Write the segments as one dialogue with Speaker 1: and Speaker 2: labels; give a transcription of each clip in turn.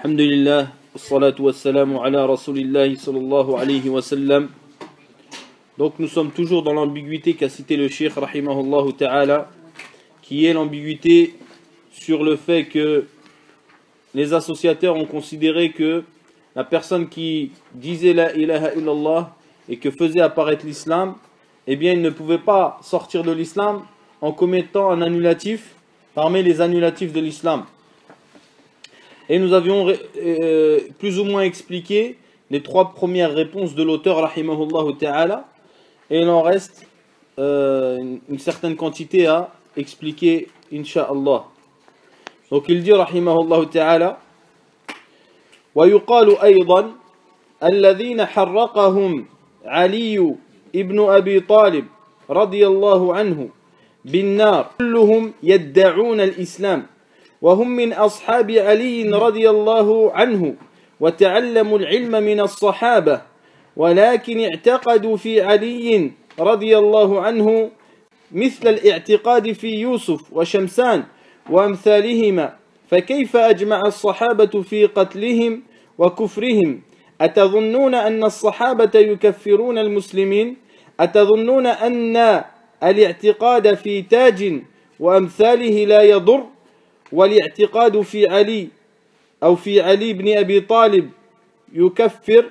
Speaker 1: Alhamdulillah, wassalatu wassalamu ala rasulillahi sallallahu alayhi wa sallam. Donc nous sommes toujours dans l'ambiguïté qu'a cité le Cheikh rahimahullah ta'ala, qui est l'ambiguïté sur le fait que les associateurs ont considéré que la personne qui disait la ilaha illallah et que faisait apparaître l'islam, eh bien il ne pouvait pas sortir de l'islam en commettant un annulatif parmi les annulatifs de l'islam. Et nous avions plus ou moins expliqué les trois premières réponses de l'auteur rahimahullah ta'ala, et il en reste une certaine quantité à expliquer insha'Allah. Donc il dit rahimahullah ta'ala: ويقال أيضا الذين حرقهم علي ابن أبي طالب رضي الله عنه بالنار كلهم يدعون الإسلام وهم من أصحاب علي رضي الله عنه وتعلموا العلم من الصحابة ولكن اعتقدوا في علي رضي الله عنه مثل الاعتقاد في يوسف وشمسان وأمثالهما فكيف أجمع الصحابة في قتلهم وكفرهم أتظنون أن الصحابة يكفرون المسلمين أتظنون أن الاعتقاد في تاج وأمثاله لا يضر والاعتقاد في علي أو في علي بن أبي طالب يكفر.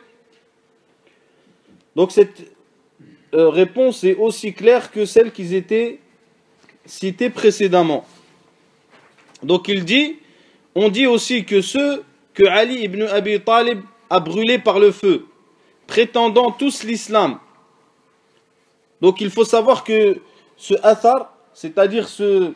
Speaker 1: Donc cette réponse est aussi claire que celle qui étaient citées précédemment. Donc il dit, on dit aussi que ceux que Ali ibn Abi Talib a brûlés par le feu, prétendant tous l'islam. Donc il faut savoir que ce athar, c'est-à-dire ce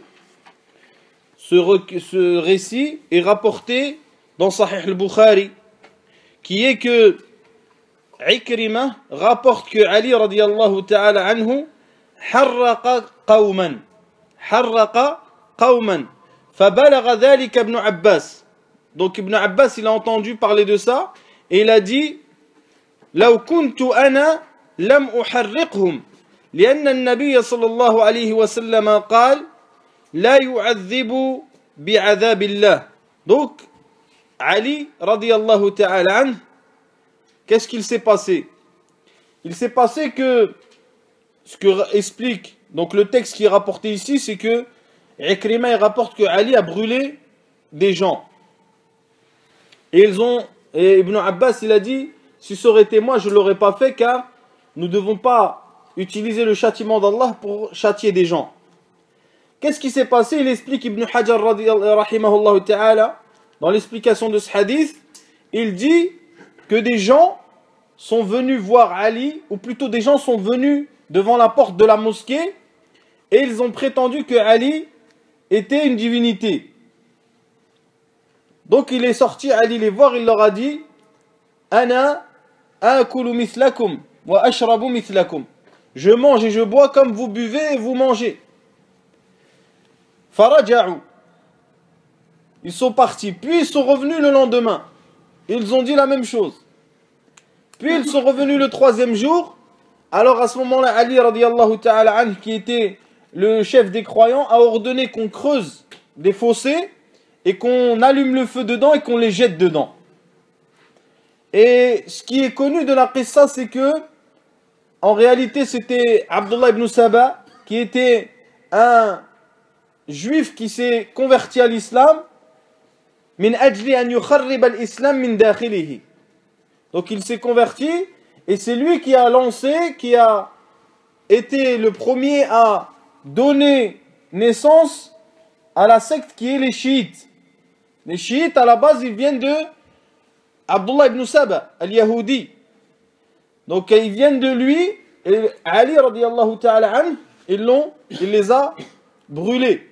Speaker 1: récit est rapporté dans Sahih al-Bukhari, qui est que Ikrimah rapporte que Ali radiyallahu ta'ala anhu harraqa qawman فبلغ ذلك ابن عباس. Donc Ibn Abbas il a entendu parler de ça et il a dit لو كنت أنا لم أحرقهم لأن النبي صلى الله عليه وسلم قال لا يعذب بعذاب الله. Donc Ali radiyallahu ta'ala anhu, qu'est-ce qu'il s'est passé? Il s'est passé que ce que explique donc le texte qui est rapporté ici, c'est que Ikrimah rapporte que Ali a brûlé des gens. Et Ibn Abbas il a dit, si ça aurait été moi, je ne l'aurais pas fait, car nous ne devons pas utiliser le châtiment d'Allah pour châtier des gens. Qu'est-ce qui s'est passé? Il explique Ibn Hajar rahimahullah ta'ala, dans l'explication de ce hadith, il dit que des gens sont venus voir Ali, ou plutôt des gens sont venus devant la porte de la mosquée, et ils ont prétendu que Ali était une divinité. Donc il est sorti, Ali les voir, il leur a dit Ana akulu mithlakum wa ashrabu mithlakum. Je mange et je bois comme vous buvez et vous mangez. Faraja'u. Ils sont partis, puis ils sont revenus le lendemain. Ils ont dit la même chose. Puis ils sont revenus le troisième jour. Alors à ce moment-là, Ali radiyallahu ta'ala anhu, qui était le chef des croyants, a ordonné qu'on creuse des fossés et qu'on allume le feu dedans et qu'on les jette dedans. Et ce qui est connu de la qissa, c'est que en réalité c'était Abdullah ibn Saba, qui était un juif qui s'est converti à l'islam, min ajli an yukharrib al-islam min dakhilihi. Donc il s'est converti et c'est lui qui a lancé, qui a été le premier à donner naissance à la secte qui est les chiites. Les chiites à la base ils viennent de Abdullah ibn Saba al-Yahudi. Donc ils viennent de lui, et Ali radiyallahu ta'ala anhu, il les a brûlés.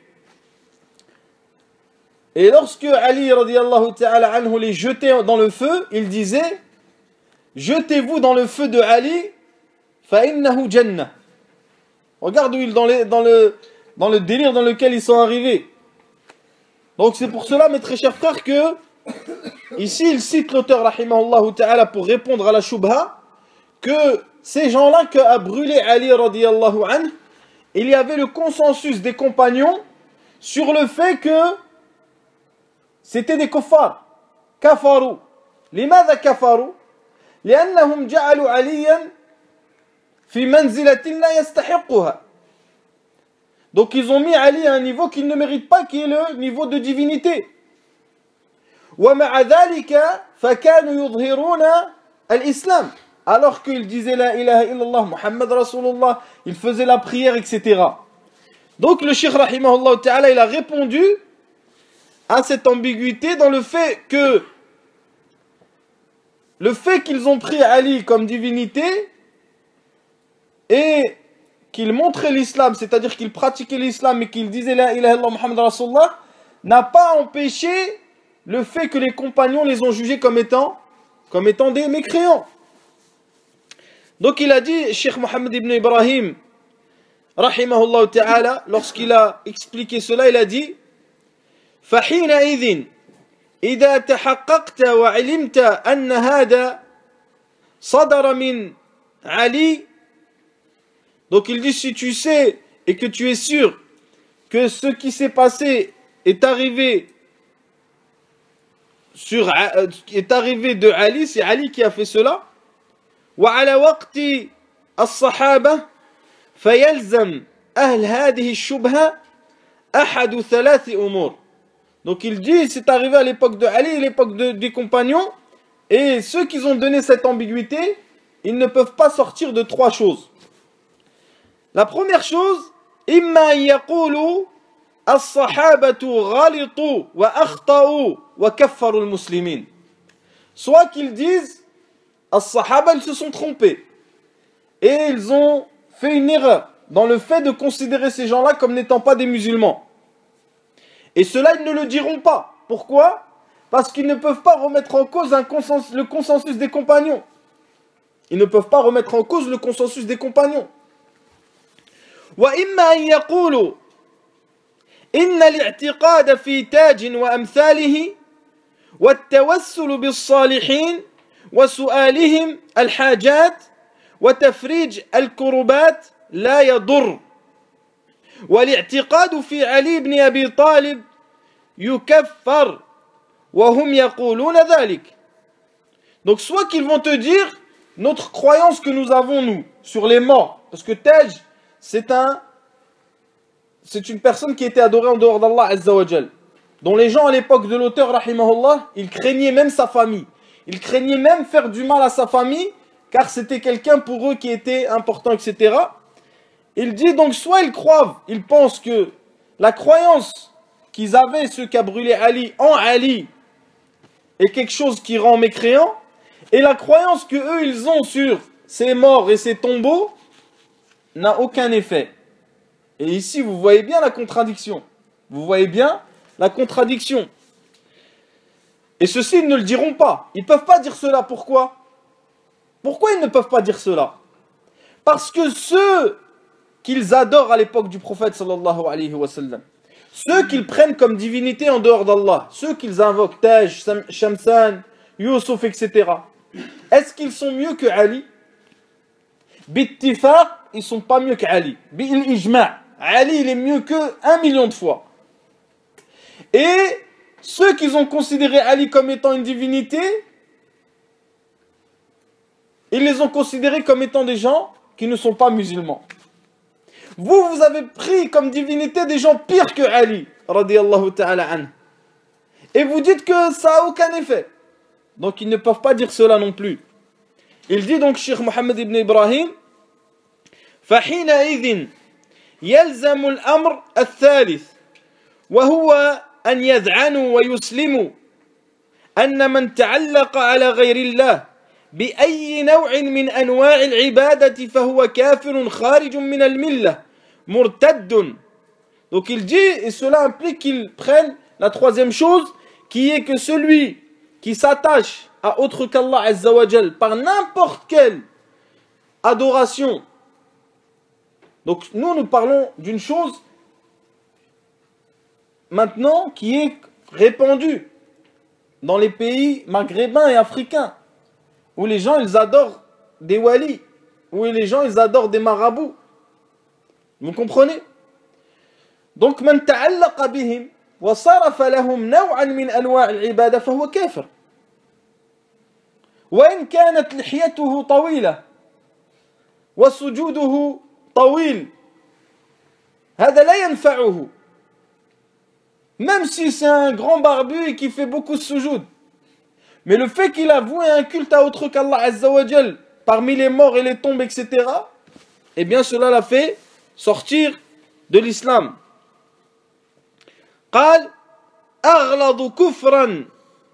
Speaker 1: Et lorsque Ali radiyallahu ta'ala anhu les jetait dans le feu, il disait jetez-vous dans le feu de Ali fa innahu jannah. Regarde où dans le délire dans lequel ils sont arrivés. Donc c'est pour cela, mes très chers frères, que ici il cite l'auteur rahimahullah ta'ala pour répondre à la shubha, que ces gens-là que a brûlé Ali radiyallahu anhu, il y avait le consensus des compagnons sur le fait que c'était des kuffars. كفروا. لماذا كفروا؟ لأنهم جعلوا عليا في منزلة لا يستحقها. Donc ils ont mis Ali à un niveau qu'il ne mérite pas, qui est le niveau de divinité. ومع ذلك فكانوا يظهرون الإسلام. Alors qu'ils disaient la ilaha illallah, Muhammad Rasulullah, ils faisaient la prière, etc. Donc le Cheikh rahimahullah ta'ala, il a répondu à cette ambiguïté dans le fait qu'ils ont pris Ali comme divinité et qu'ils montraient l'islam, c'est-à-dire qu'ils pratiquaient l'islam et qu'ils disaient la ilaha illallah Muhammad Rasulullah, n'a pas empêché le fait que les compagnons les ont jugés comme étant des mécréants. Donc il a dit, Cheikh Mohammed ibn Ibrahim, rahimahullah ta'ala, lorsqu'il a expliqué cela, il a dit فحينئذ إذا تحققت وعلمت أن هذا صدر من علي. Donc il dit, si tu sais et que tu es sûr que ce qui s'est passé est arrivé de Ali, c'est Ali qui a fait cela. وعلى وقت الصحابة فيلزم أهل هذه الشبهة أحد ثلاث أمور. Donc il dit, c'est arrivé à l'époque de Ali, l'époque des compagnons, et ceux qui ont donné cette ambiguïté, ils ne peuvent pas sortir de trois choses. La première chose, إما يقولوا الصحابة غلطوا وأخطأوا وكفروا المسلمين. Soit qu'ils disent, as-sahaba, ils se sont trompés et ils ont fait une erreur dans le fait de considérer ces gens-là comme n'étant pas des musulmans. Et cela, ils ne le diront pas. Pourquoi? Parce qu'ils ne peuvent pas remettre en cause le consensus des compagnons. Ils ne peuvent pas remettre en cause le consensus des compagnons. وَإِمَّا أَن يَقُولُوا إِنَّ الِاعْتِقَادَ فِي تَاجٍ وَأَمْثَالِهِ وَالتَّوَسُّلُ بِالصَّالِحِينَ وسؤالهم الحاجات وتفريج الكربات لا يضر والاعتقاد في علي بن أبي طالب يكفر وهم يقولون ذلك. Donc soit qu'ils vont te dire notre croyance que nous avons nous sur les morts, parce que Taj c'est une personne qui était adorée en dehors d'Allah Azza wa Jal, dont les gens à l'époque de l'auteur rahimahullah, ils craignaient même sa famille. Ils craignaient même faire du mal à sa famille, car c'était quelqu'un pour eux qui était important, etc. Il dit donc, soit ils croient, ils pensent que la croyance qu'ils avaient, ceux qui a brûlé Ali, en Ali, est quelque chose qui rend mécréant, et la croyance que eux ils ont sur ces morts et ces tombeaux n'a aucun effet. Et ici, vous voyez bien la contradiction. Vous voyez bien la contradiction. Et ceux-ci, ils ne le diront pas. Ils ne peuvent pas dire cela. Pourquoi? Pourquoi ils ne peuvent pas dire cela? Parce que ceux qu'ils adorent à l'époque du prophète sallallahu alayhi wa sallam, ceux qu'ils prennent comme divinité en dehors d'Allah, ceux qu'ils invoquent, Taj, Shamsan, Yusuf, etc., est-ce qu'ils sont mieux que Ali? Bittifaq, ils ne sont pas mieux qu'Ali. Bil ijma', Ali, il est mieux que 1 million de fois. Et ceux qui ont considéré Ali comme étant une divinité, ils les ont considérés comme étant des gens qui ne sont pas musulmans. Vous avez pris comme divinité des gens pires que Ali, radiyallahu ta'ala anhu. Et vous dites que ça n'a aucun effet. Donc ils ne peuvent pas dire cela non plus. Il dit donc, Cheikh Mohammed ibn Ibrahim, فَحِينَئِذٍ يَلْزَمُ الْأَمْرِ الثَّالِث وَهُوَ أن يذعنوا ويسلموا أن من تعلق على غير الله بأي نوع من أنواع العبادة فهو كافر خارج من الملة مرتد. Donc il dit, et cela implique qu'ils prennent la troisième chose, qui est que celui qui s'attache à autre qu'Allah Azza wa Jal par n'importe quelle adoration. Donc nous parlons d'une chose maintenant qui est répandue dans les pays maghrébins et africains, où les gens ils adorent des walis, où les gens ils adorent des marabouts. Vous comprenez? Donc man ta'allaqa bihim wa sarafa lahum naw'an min anwa' al-ibada fa huwa kafir. وإن كانت لحيته طويلة وسجوده طويل هذا لا ينفعه même si c'est un grand barbu et qui fait beaucoup de sujoud. Mais le fait qu'il a voué un culte à autre qu'Allah Azza wa Jal parmi les morts et les tombes, etc., eh bien cela l'a fait sortir de l'islam. قال أغلظ كفرا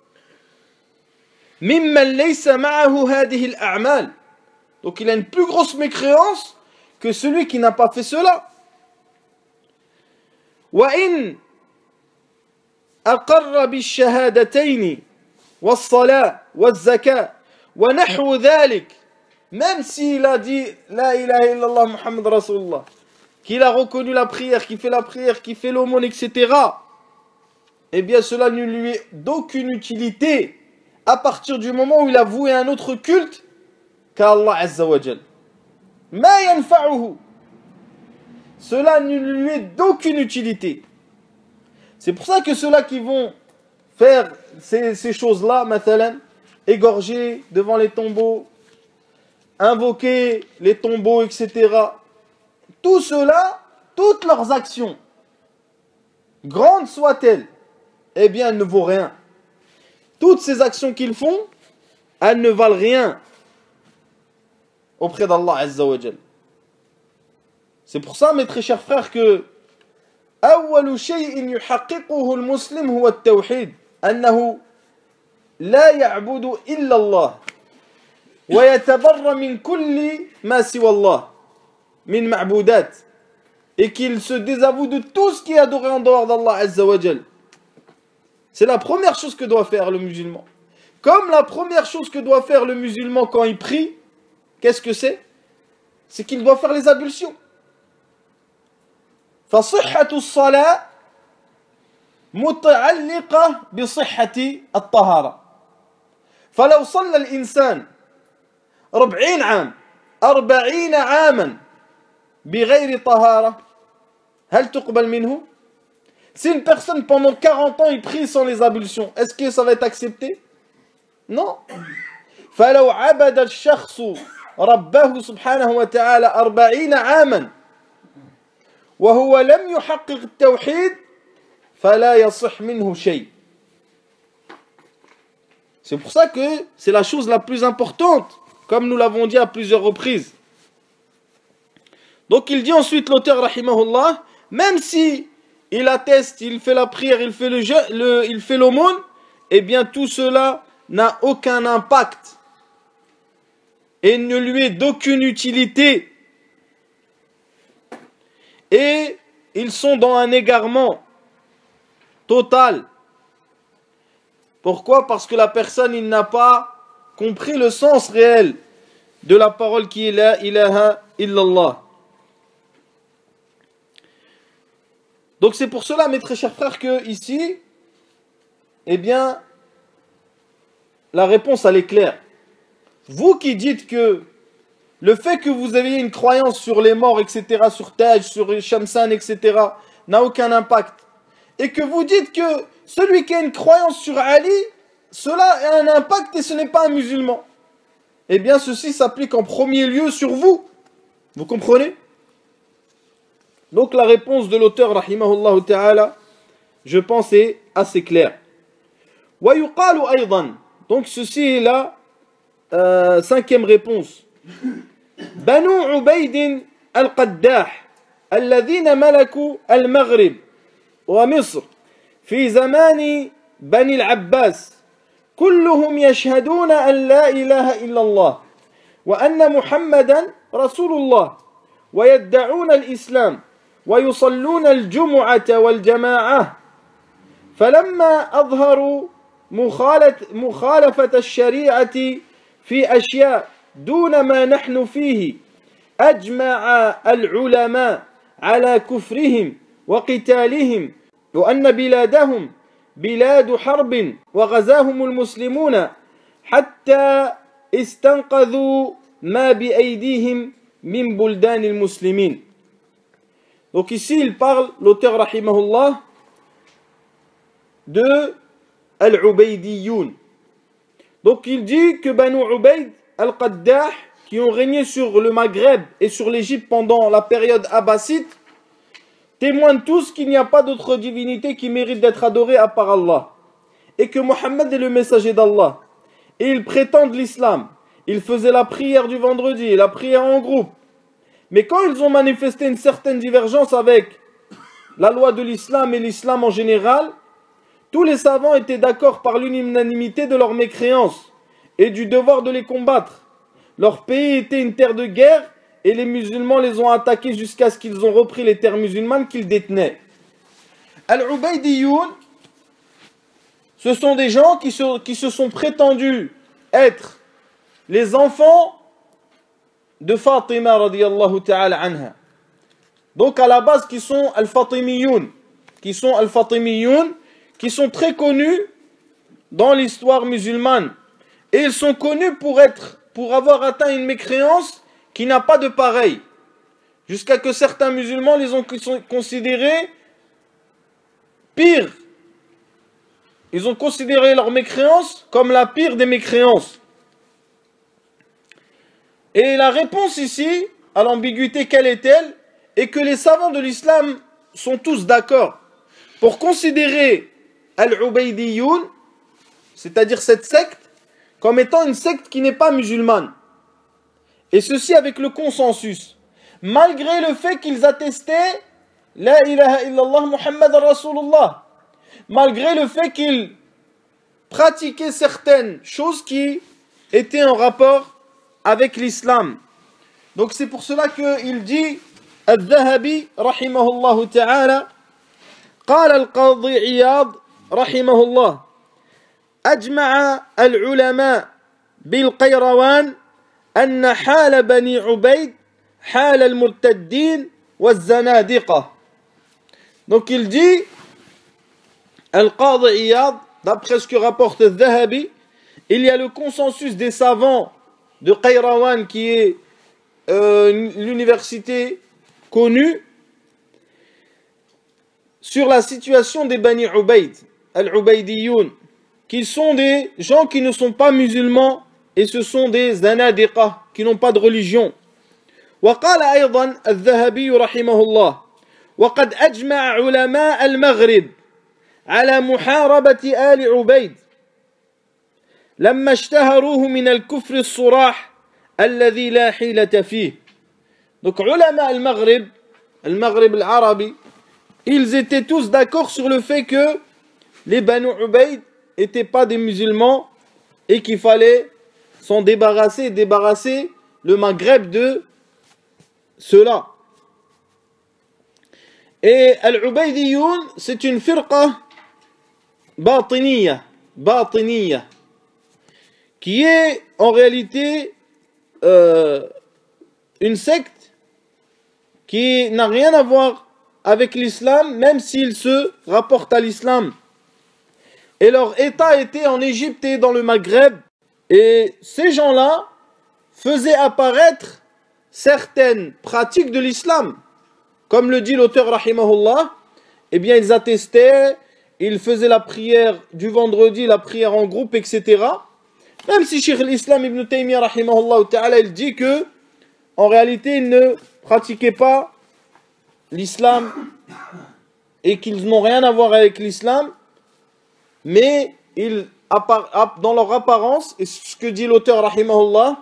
Speaker 1: ممن ليس معه هذه الأعمال. Donc il a une plus grosse mécréance que celui qui n'a pas fait cela. وإن أقر بالشهادتين والصلاة والزكاة ونحو ذلك, même s'il a dit La ilaha illallah Muhammad Rasulullah, qu'il a reconnu la prière, qu'il fait la prière, qu'il fait l'aumône, etc., eh bien cela ne lui est d'aucune utilité à partir du moment où il a voué un autre culte qu'à Allah Azza wa Jal. Ma yanfa'uhu, cela ne lui est d'aucune utilité. C'est pour ça que ceux-là qui vont faire ces choses-là, mathalan, égorger devant les tombeaux, invoquer les tombeaux, etc., tout cela, toutes leurs actions, grandes soient-elles, eh bien, elles ne vaut rien. Toutes ces actions qu'ils font, elles ne valent rien auprès d'Allah Azza wa Jal. C'est pour ça, mes très chers frères, que أول شيء يحققه المسلم هو التوحيد, أنه لا يعبد إلا الله ويتبرأ من كل ما سوى الله من معبودات, et qu'il se désavoue de tout ce qui est adoré en dehors d'Allah Azza wa Jal. C'est la première chose que doit faire le musulman. Comme la première chose que doit faire le musulman quand il prie, qu'est-ce que c'est? C'est qu'il doit faire les ablutions. فصحة الصلاة متعلقة بصحة الطهارة. فلو صلى الإنسان 40 عاما بغير طهارة هل تقبل منه? Si une personne pendant 40 ans il prie sans les ablutions, est-ce que ça va être accepté? Non. فلو عبد الشخص ربه سبحانه وتعالى 40 عاما وهو لم يحقق التوحيد فلا يصح منه شيء. C'est pour ça que c'est la chose la plus importante, comme nous l'avons dit à plusieurs reprises. Donc il dit ensuite l'auteur rahimahullah, même si il atteste, il fait la prière, il fait il fait l'aumône, eh bien tout cela n'a aucun impact et ne lui est d'aucune utilité. Et ils sont dans un égarement total. Pourquoi? Parce que la personne, il n'a pas compris le sens réel de la parole qui est la ilaha illallah. Donc c'est pour cela, mes très chers frères, que ici, eh bien, la réponse, elle est claire. Vous qui dites que le fait que vous ayez une croyance sur les morts, etc., sur Taj, sur Shamsan, etc., n'a aucun impact. Et que vous dites que celui qui a une croyance sur Ali, cela a un impact et ce n'est pas un musulman. Eh bien, ceci s'applique en premier lieu sur vous. Vous comprenez? Donc la réponse de l'auteur, rahimahullah ta'ala, je pense est assez claire. وَيُقَالُ أَيْضًا. Donc ceci est la cinquième réponse. بنو عبيد القداح الذين ملكوا المغرب ومصر في زمان بني العباس كلهم يشهدون أن لا إله إلا الله وأن محمدا رسول الله ويدعون الإسلام ويصلون الجمعة والجماعة فلما أظهروا مخالفة الشريعة في أشياء دون ما نحن فيه أجمع العلماء على كفرهم وقتالهم وأن بلادهم بلاد حرب وغزاهم المسلمون حتى استنقذوا ما بأيديهم من بلدان المسلمين. Donc ici il parle, l'auteur rahimahullah, de Al-Ubaydiyoun. Donc il dit que Banu Ubayd al-Qaddah, qui ont régné sur le Maghreb et sur l'Égypte pendant la période abbasside, témoignent tous qu'il n'y a pas d'autre divinité qui mérite d'être adorée à part Allah, et que Mohammed est le messager d'Allah. Et ils prétendent l'islam. Ils faisaient la prière du vendredi et la prière en groupe. Mais quand ils ont manifesté une certaine divergence avec la loi de l'islam et l'islam en général, tous les savants étaient d'accord par l'unanimité de leur mécréance et du devoir de les combattre. Leur pays était une terre de guerre et les musulmans les ont attaqués jusqu'à ce qu'ils ont repris les terres musulmanes qu'ils détenaient. Al-Ubaydiyoun, ce sont des gens qui se sont prétendus être les enfants de Fatima radiyallahu ta'ala anha. Donc à la base qui sont Al-Fatimiyoun, qui sont très connus dans l'histoire musulmane. Et ils sont connus pour avoir atteint une mécréance qui n'a pas de pareil. Jusqu'à que certains musulmans les ont considérés pires. Ils ont considéré leur mécréance comme la pire des mécréances. Et la réponse ici, à l'ambiguïté, quelle est-elle? Et que les savants de l'islam sont tous d'accord pour considérer Al-Ubaydiyoun, c'est-à-dire cette secte, comme étant une secte qui n'est pas musulmane. Et ceci avec le consensus. Malgré le fait qu'ils attestaient La ilaha illallah Muhammad Rasulullah. Malgré le fait qu'ils pratiquaient certaines choses qui étaient en rapport avec l'islam. Donc c'est pour cela qu'il dit Al-Dhahabi rahimahullah ta'ala قال القاضي عياض رحمه الله أجمع العلماء بالقيروان أن حال بني عبيد حال المرتدين والزنادقة. Donc il dit Al-Qadi Iyad, d'après ce que rapporte Al-Dhahabi, il y a le consensus des savants de Qayrawan qui est l'université connue sur la situation des Bani Ubayd, Al-Ubaydiyoun, qui sont des gens qui ne sont pas musulmans et ce sont des zanadiqa qui n'ont pas de religion. وقال أيضا الذهبي رحمه الله وقد أجمع علماء المغرب على محاربة آل عبيد لما اشتهروه من الكفر الصراح الذي لا حيلة فيه. Donc علماء المغرب العربي, ils étaient tous d'accord sur le fait que les Banu Ubayd n'étaient pas des musulmans et qu'il fallait s'en débarrasser le Maghreb de cela. Et Al-Ubaydiyoun, c'est une firqa batiniya, qui est en réalité une secte qui n'a rien à voir avec l'islam, même s'ils se rapportent à l'islam. Et leur état était en Égypte et dans le Maghreb. Et ces gens-là faisaient apparaître certaines pratiques de l'islam. Comme le dit l'auteur rahimahullah, eh bien ils attestaient, ils faisaient la prière du vendredi, la prière en groupe, etc. Même si Cheikh l'Islam Ibn Taymiyyah rahimahullah ta'ala, il dit que en réalité ils ne pratiquaient pas l'islam et qu'ils n'ont rien à voir avec l'islam, mais dans leur apparence, et ce que dit l'auteur rahimahullah,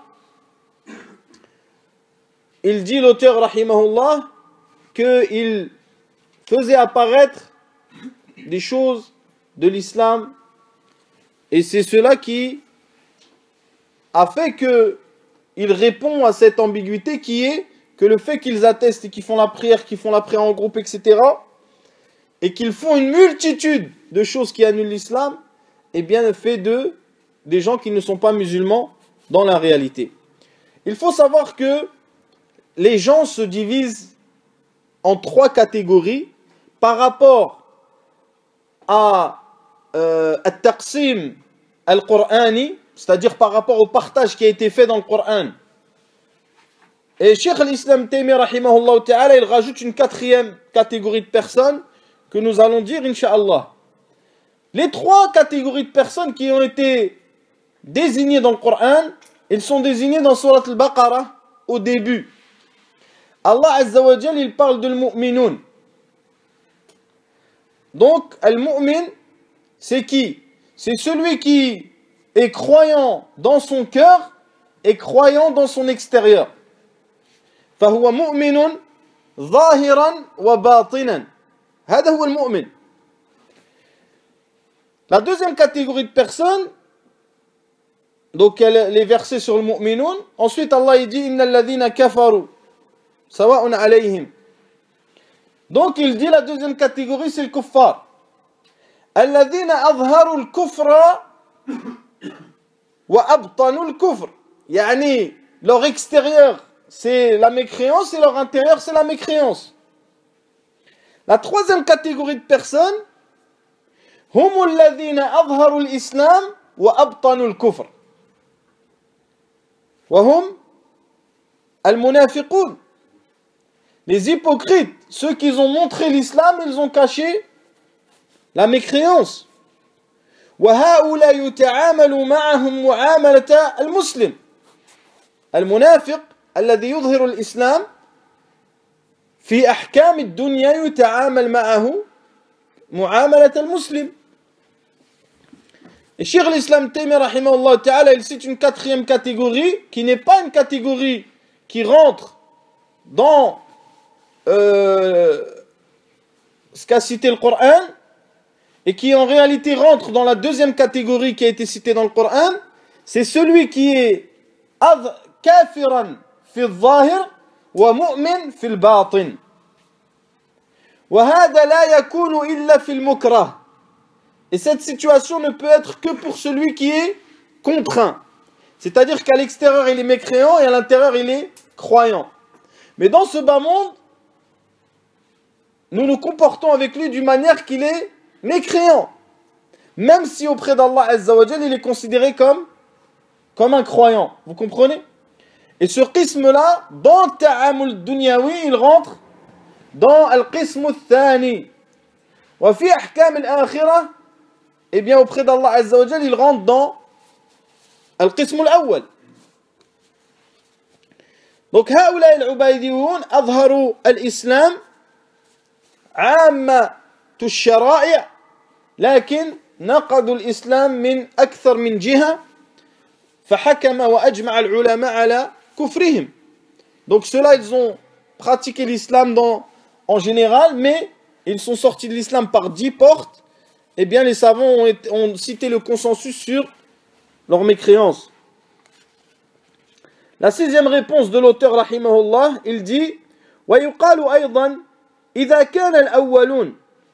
Speaker 1: il dit l'auteur rahimahullah qu'il faisait apparaître des choses de l'islam, et c'est cela qui a fait qu'il répond à cette ambiguïté qui est que le fait qu'ils attestent et qu'ils font la prière en groupe, etc., et qu'ils font une multitude de choses qui annulent l'islam, eh bien fait des gens qui ne sont pas musulmans dans la réalité. Il faut savoir que les gens se divisent en trois catégories par rapport à at-taqsim al-Qur'ani, c'est-à-dire par rapport au partage qui a été fait dans le Coran. Et Cheikh l'Islam Taymiyyah rahimahullah ta'ala, il rajoute une quatrième catégorie de personnes que nous allons dire incha'Allah. Les trois catégories de personnes qui ont été désignés dans le Coran, ils sont désignés dans Surat al-Baqarah au début. Allah Azza wa Jal, il parle de l'mu'minun. Donc, al-mu'min, c'est qui? C'est celui qui est croyant dans son cœur et croyant dans son extérieur. فهو مؤمن ظاهرا وباطنا. هذا هو المؤمن. La deuxième catégorie de personnes, donc les versets sur le mu'minun, ensuite Allah il dit innal ladhina kafaru sawa'un alayhim. Donc il dit la deuxième catégorie c'est le kuffar. Alladhina adharu al-kufra wa abtanu al-kufr. Yani leur extérieur c'est la mécréance et leur intérieur c'est la mécréance. La troisième catégorie de personnes هم الذين أظهروا الإسلام وأبطنوا الكفر وهم المنافقون. Les hypocrites, ceux qui ont montré l'islam, ils ont caché la mécréance. وهؤلاء يتعامل معهم معاملة المسلم. المنافق الذي يظهر الإسلام في أحكام الدنيا يتعامل معه معاملة المسلم. Et Cheikh l'Islam Taymiyyah rahimahullah ta'ala, il cite une quatrième catégorie qui n'est pas une catégorie qui rentre dans ce qu'a cité le Coran et qui en réalité rentre dans la deuxième catégorie qui a été citée dans le Coran. C'est celui qui est kafiran fi al-zahir wa mu'min fi al-batin. وهذا لا يكون إلا في المكره. Et cette situation ne peut être que pour celui qui est contraint. C'est-à-dire qu'à l'extérieur il est mécréant et à l'intérieur il est croyant. Mais dans ce bas monde, nous nous comportons avec lui d'une manière qu'il est mécréant. Même si auprès d'Allah Azza wa Jal, il est considéré comme un croyant. Vous comprenez? Et ce qisme-là, dans Ta'amul Dunyawi, il rentre dans Al-Qism al-Thani. Wa fi ahkam al-akhirah, eh bien auprès d'Allah Azza wa Jal, il rentre dans Al-Qism al-Awwal. Donc هؤلاء العبيديون أظهروا الإسلام عامة الشرائع لكن نقضوا الإسلام من أكثر من جهة فحكم وأجمع العلماء على كفرهم. Donc ceux-là ils ont pratiqué l'islam en général, mais ils sont sortis de l'islam par 10 portes. Eh bien, les savants ont cité le consensus sur leur mécréance. La sixième réponse de l'auteur, rahimahullah, il dit وَيُقَالُ أَيْضًا إِذَا كَانَ الْأَوَّلُونَ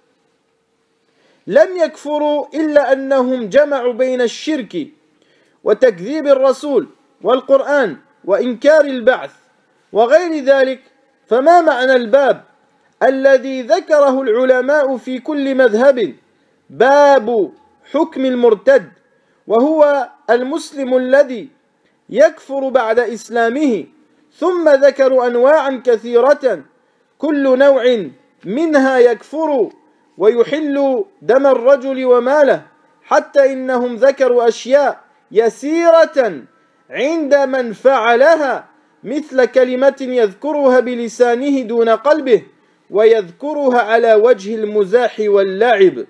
Speaker 1: لَمْ يَكْفُرُوا إِلَّا أَنَّهُمْ جَمَعُوا بَيْنَ الشِّرْكِ وتكذيب الرسول والقرآن وإنكار البعث وغير ذلك فما معنى الباب الذي ذكره العلماء في كل مذهب باب حكم المرتد وهو المسلم الذي يكفر بعد إسلامه ثم ذكروا أنواعا كثيرة كل نوع منها يكفر ويحل دم الرجل وماله حتى إنهم ذكروا أشياء يسيرة عند من فعلها مثل كلمة يذكرها بلسانه دون قلبه ويذكرها على وجه المزاح واللعب.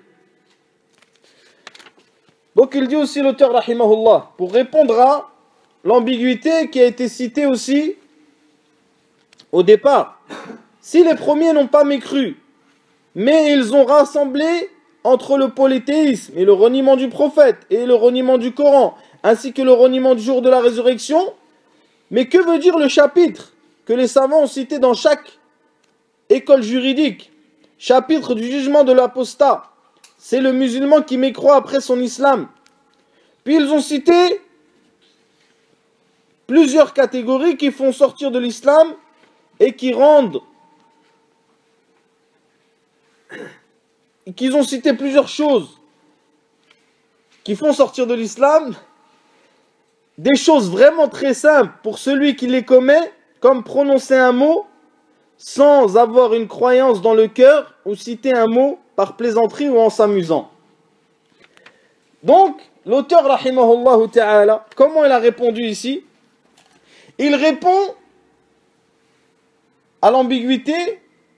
Speaker 1: Donc il dit aussi l'auteur rahimahullah, pour répondre à l'ambiguïté qui a été citée aussi au départ. Si les premiers n'ont pas mécru, mais ils ont rassemblé entre le polythéisme et le reniement du prophète et le reniement du Coran, ainsi que le reniement du jour de la résurrection, mais que veut dire le chapitre que les savants ont cité dans chaque école juridique? Chapitre du jugement de l'apostat. C'est le musulman qui mécroit après son islam. Puis ils ont cité plusieurs catégories qui font sortir de l'islam et qui rendent... qu'ils ont cité plusieurs choses qui font sortir de l'islam, des choses vraiment très simples pour celui qui les commet, comme prononcer un mot sans avoir une croyance dans le cœur ou citer un mot par plaisanterie ou en s'amusant. Donc, l'auteur, rahimahullah ta'ala, comment il a répondu ici? Il répond à l'ambiguïté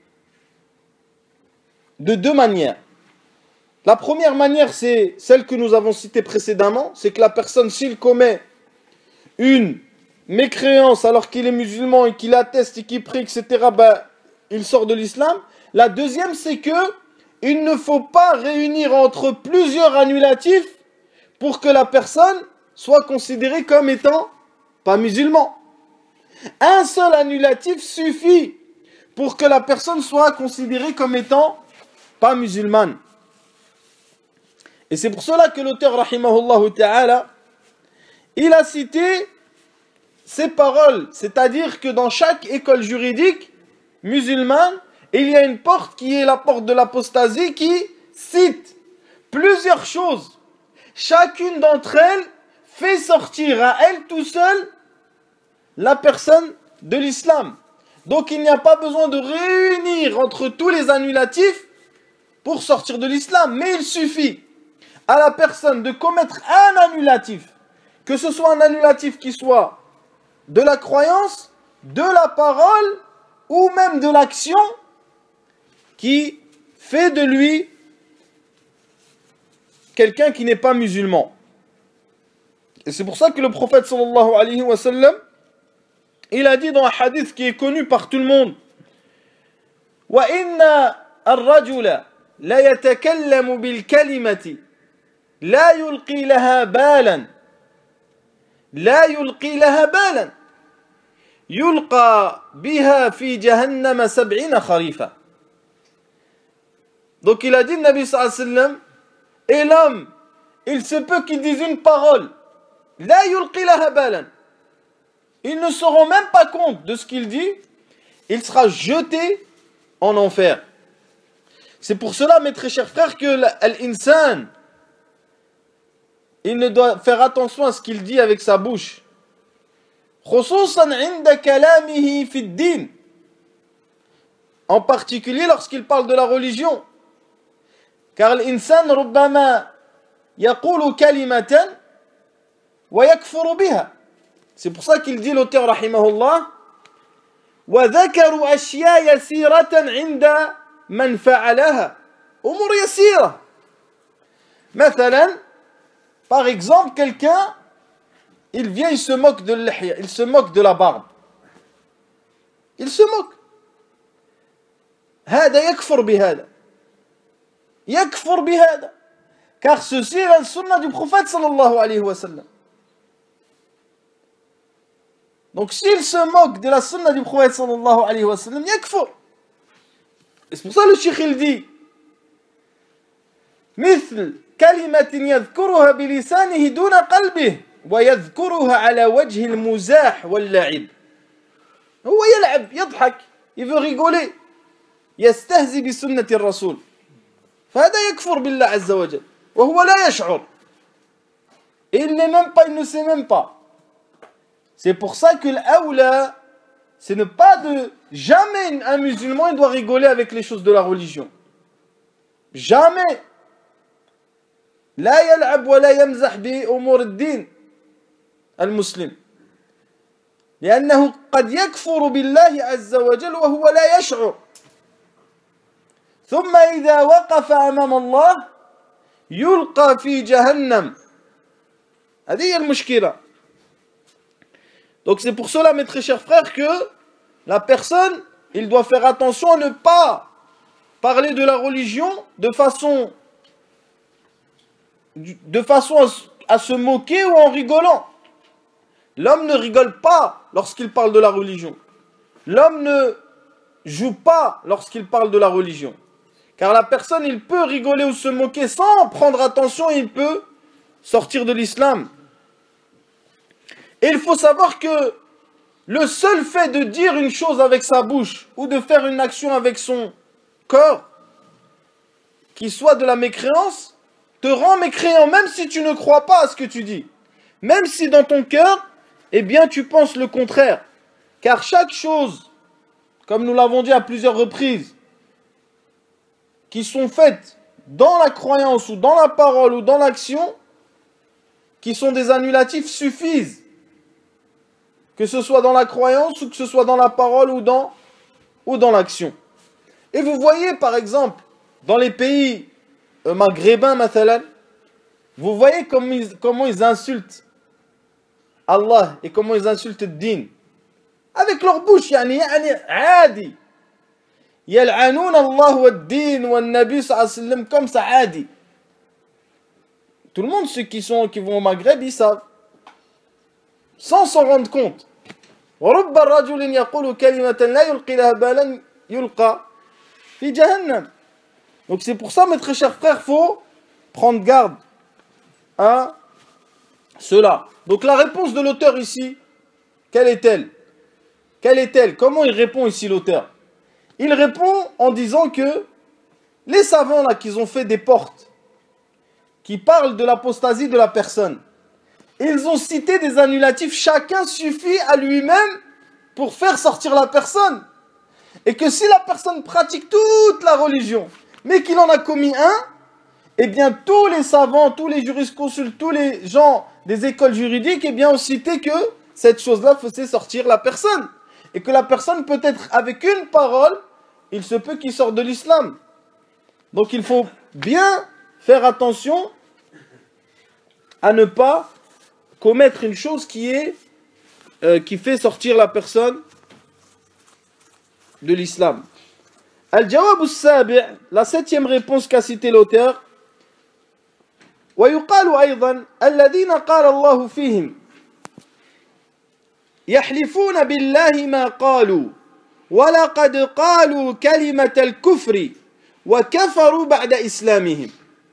Speaker 1: de deux manières. La première manière, c'est celle que nous avons citée précédemment, c'est que la personne, s'il commet une mécréance alors qu'il est musulman et qu'il atteste et qu'il prie, etc., ben, il sort de l'islam. La deuxième, c'est que il ne faut pas réunir entre plusieurs annulatifs pour que la personne soit considérée comme étant pas musulman. Un seul annulatif suffit pour que la personne soit considérée comme étant pas musulmane. Et c'est pour cela que l'auteur, rahimahullah ta'ala, il a cité ces paroles, c'est-à-dire que dans chaque école juridique musulmane, il y a une porte qui est la porte de l'apostasie qui cite plusieurs choses. Chacune d'entre elles fait sortir à elle tout seule la personne de l'islam. Donc il n'y a pas besoin de réunir entre tous les annulatifs pour sortir de l'islam, mais il suffit à la personne de commettre un annulatif, que ce soit un annulatif qui soit de la croyance, de la parole ou même de l'action, qui fait de lui quelqu'un qui n'est pas musulman. Et c'est pour ça que le prophète sallallahu alayhi wa sallam, il a dit dans un hadith qui est connu par tout le monde, wa inna ar-rajula la yatakallamu bil kalimati la yulqi laha balan yulqa biha fi jahannam 70 kharifa. Donc il a dit, le Nabi sallallahu alayhi wa sallam, et l'homme, il se peut qu'il dise une parole, la yulqi laha balan, ils ne se rend même pas compte de ce qu'il dit, il sera jeté en enfer. C'est pour cela, mes très chers frères, que l'insan, il ne doit faire attention à ce qu'il dit avec sa bouche. En particulier lorsqu'il parle de la religion. Car l'insan rubbama yaqulu kalimatan wa yakfuru biha. C'est pour ça qu'il dit, l'auteur rahimahullah, wa dhakaru ashya yasiratan 'inda man fa'alaha. Umur yasira. Mathalan, par exemple, quelqu'un, il vient, il se moque de l'ihya, il se moque de la barbe. Il se moque. Hada yakfur bihada. Yakfur bihada. Car ceci est la sunna du prophète sallallahu alayhi wa sallam. Donc s'il se moque de la sunna du prophète sallallahu alayhi wa sallam, yakfur. Et c'est pour ça que le cheikh il dit, مثل كلمة يذكرها بلسانه دون قلبه ويذكرها على وجه المزاح واللعب. هو يلعب يضحك il veut rigoler يستهزئ بسنة الرسول فهذا يكفر بالله عز وجل وهو لا يشعر. Il n'est même pas, il ne sait même pas. C'est pour ça que l'aoula, c'est ne pas de... Jamais un musulman il doit rigoler avec les choses de la religion. Jamais. لا يلعب ولا يمزح بأمور الدين المسلم لأنه قد يكفر بالله عز وجل وهو لا يشعر. ثم إذا وقف أمام الله يلقى في جهنم. هذه هي المشكلة. Donc c'est pour cela, mes très chers frères, que la personne, il doit faire attention à ne pas parler de la religion de façon à se moquer ou en rigolant. L'homme ne rigole pas lorsqu'il parle de la religion. L'homme ne joue pas lorsqu'il parle de la religion. Car la personne, il peut rigoler ou se moquer sans prendre attention, il peut sortir de l'islam. Et il faut savoir que le seul fait de dire une chose avec sa bouche ou de faire une action avec son corps, qui soit de la mécréance, te rend mécréant, même si tu ne crois pas à ce que tu dis. Même si dans ton cœur, eh bien, tu penses le contraire. Car chaque chose, comme nous l'avons dit à plusieurs reprises, qui sont faites dans la croyance ou dans la parole ou dans l'action, qui sont des annulatifs suffisent. Que ce soit dans la croyance ou que ce soit dans la parole ou dans l'action. Et vous voyez par exemple, dans les pays maghrébins, mathalan, vous voyez comment ils insultent Allah et comment ils insultent le din. Avec leur bouche, yani adi. Yal'anoun Allah wa din wa nabi sallallahu alayhi wa sallam comme ça, adi. Tout le monde, ceux qui vont au Maghreb, ils savent. Sans s'en rendre compte. وَرُبَّ الرَّجُلٍ يَقُولُ كَلِمَةً لَا يُلْقِي لَهَا بَالًا يُلْقَى فِي جَهَنَّمَ. Donc c'est pour ça, mes très chers frères, il faut prendre garde à cela. Donc la réponse de l'auteur ici, quelle est-elle? Quelle est-elle? Comment il répond ici l'auteur? Il répond en disant que les savants là qui ont fait des portes, qui parlent de l'apostasie de la personne, ils ont cité des annulatifs, chacun suffit à lui-même pour faire sortir la personne. Et que si la personne pratique toute la religion, mais qu'il en a commis un, eh bien tous les savants, tous les jurisconsultes, tous les gens des écoles juridiques, eh bien ont cité que cette chose-là faisait sortir la personne. Et que la personne peut-être avec une parole, il se peut qu'il sorte de l'islam. Donc il faut bien faire attention à ne pas commettre une chose qui fait sortir la personne de l'islam. Al-Jawab al-Sabi', la septième réponse qu'a cité l'auteur, ويقال أيضا الذين قال الله فيهم يحلفون بالله ما قالوا ولقد قالوا كلمة الكفر وكفروا بعد إسلامهم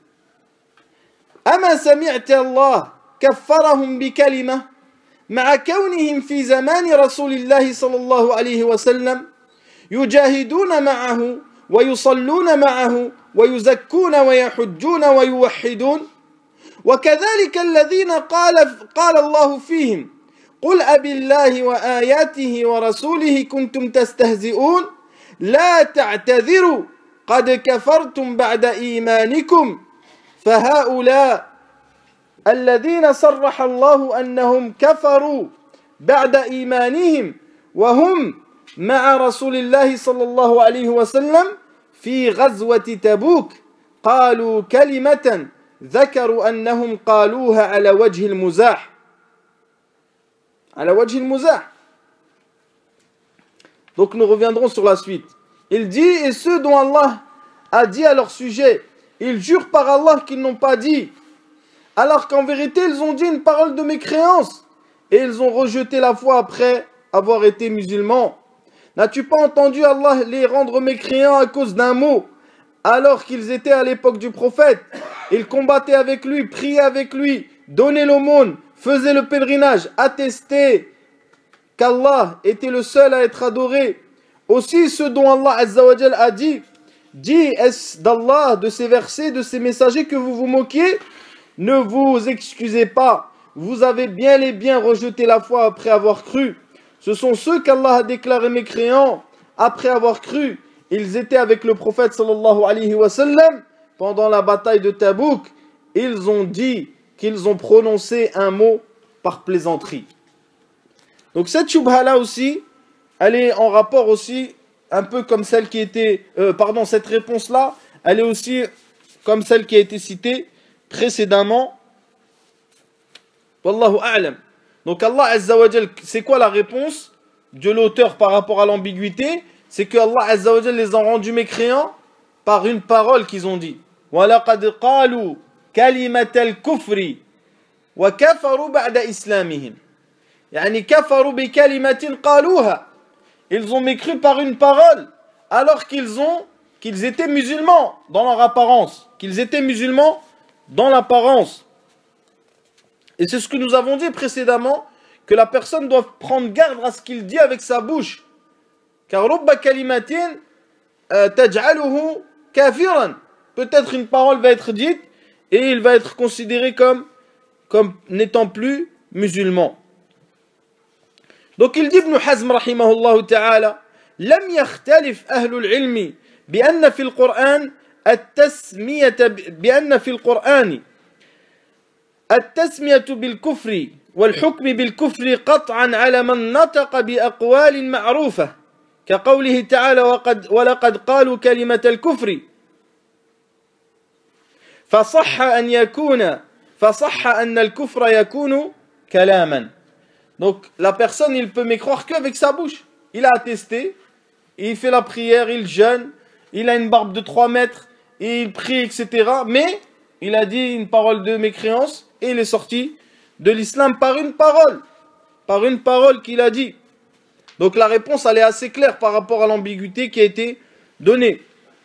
Speaker 1: أما سمعت الله كفرهم بكلمة مع كونهم في زمان رسول الله صلى الله عليه وسلم يجاهدون معه ويصلون معه ويزكون ويحجون ويوحدون وكذلك الذين قال الله فيهم قل أبي الله وآياته ورسوله كنتم تستهزئون لا تعتذروا قد كفرتم بعد إيمانكم فهؤلاء الذين صرح الله أنهم كفروا بعد إيمانهم وهم مع رسول الله صلى الله عليه وسلم في غزوة تبوك قالوا كلمة ذكروا أنهم قالوها على وجه المزاح على وجه المزاح. Donc nous reviendrons sur la suite. Il dit, et ceux dont Allah a dit à leur sujet, ils jurent par Allah qu'ils n'ont pas dit, alors qu'en vérité ils ont dit une parole de mécréance, et ils ont rejeté la foi après avoir été musulmans. N'as-tu pas entendu Allah les rendre mécréants à cause d'un mot, alors qu'ils étaient à l'époque du prophète? Ils combattaient avec lui, priaient avec lui, donnaient l'aumône, faisaient le pèlerinage, attestaient qu'Allah était le seul à être adoré. Aussi ceux dont Allah Azza wa Jal a dit, est-ce d'Allah, de ses versets, de ses messagers que vous vous moquiez? Ne vous excusez pas, vous avez bien et bien rejeté la foi après avoir cru. Ce sont ceux qu'Allah a déclarés mécréants après avoir cru. Ils étaient avec le prophète sallallahu alayhi wa sallam pendant la bataille de Tabouk. Ils ont dit qu'ils ont prononcé un mot par plaisanterie. Donc cette shubha-là aussi, elle est en rapport aussi, un peu comme celle qui était... cette réponse-là, elle est aussi comme celle qui a été citée précédemment. Wallahu a'lam. Donc Allah Azza wa Jal, c'est quoi la réponse de l'auteur par rapport à l'ambiguïté? C'est que Allah Azza wa Jal les a rendus mécréants par une parole qu'ils ont dit. وَلَقَدْ قَالُوا كَلِمَةَ الْكُفْرِ وَكَفَرُوا بَعْدَ إِسْلَامِهِمْ يعني كَفَرُوا بِكَلِمَةٍ قَالُوهَا. Ils ont mécru par une parole alors qu'ils étaient musulmans dans leur apparence. Qu'ils étaient musulmans dans l'apparence. Et c'est ce que nous avons dit précédemment, que la personne doit prendre garde à ce qu'il dit avec sa bouche. Car رُبَّ كَلِمَةٍ تَجْعَلُهُ كَافِرًا. Peut-être une parole va être dite et il va être considéré comme n'étant plus musulman. Donc il dit Ibn Hazm rahimahullah ta'ala, لم يختلف أهل العلم بأن في القرآن التسمية بأن في القرآن التسمية بالكفر والحكم بالكفر قطعا على من نطق بأقوال معروفة كقوله تعالى ولقد قالوا كلمة الكفر فصح أن الكفر يكون كلاما. Donc la personne il peut mécroire qu'avec sa bouche. Il a attesté, il fait la prière, il jeûne, il a une barbe de 3 mètres, il prie, etc. Mais il a dit une parole de mécréance et il est sorti de l'islam par une parole qu'il a dit. Donc la réponse elle est assez claire par rapport à l'ambiguïté qui a été donnée.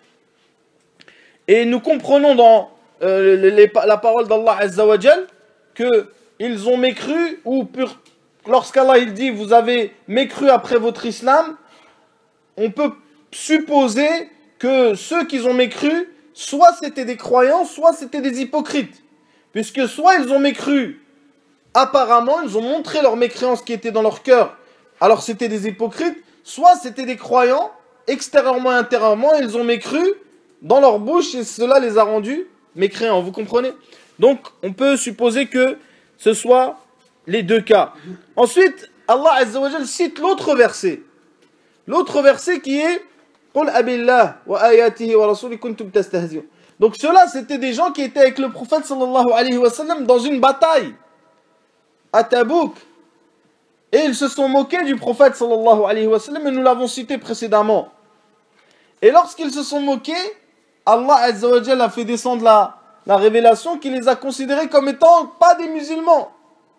Speaker 1: Et nous comprenons dans la parole d'Allah Azza wa Jal qu'ils ont mécru, ou lorsqu'Allah il dit vous avez mécru après votre islam, on peut supposer que ceux qui ont mécru, soit c'était des croyants, soit c'était des hypocrites. Puisque soit ils ont mécru apparemment, ils ont montré leur mécréance qui était dans leur cœur, alors c'était des hypocrites, soit c'était des croyants, extérieurement et intérieurement, ils ont mécru dans leur bouche et cela les a rendus mécréants, vous comprenez? Donc on peut supposer que ce soit les deux cas. Ensuite, Allah Azza wa Jal cite l'autre verset qui est قُلْ أَبِاللَّهِ وَآيَاتِهِ وَرَسُولِهِ كُنْتُمْ تَسْتَهْزِئُونَ. Donc ceux-là, c'était des gens qui étaient avec le prophète sallallahu alayhi wa sallam dans une bataille à Tabouk. Et ils se sont moqués du prophète sallallahu alayhi wa sallam, et nous l'avons cité précédemment. Et lorsqu'ils se sont moqués, Allah Azza wa Jal a fait descendre la révélation qui les a considérés comme étant pas des musulmans.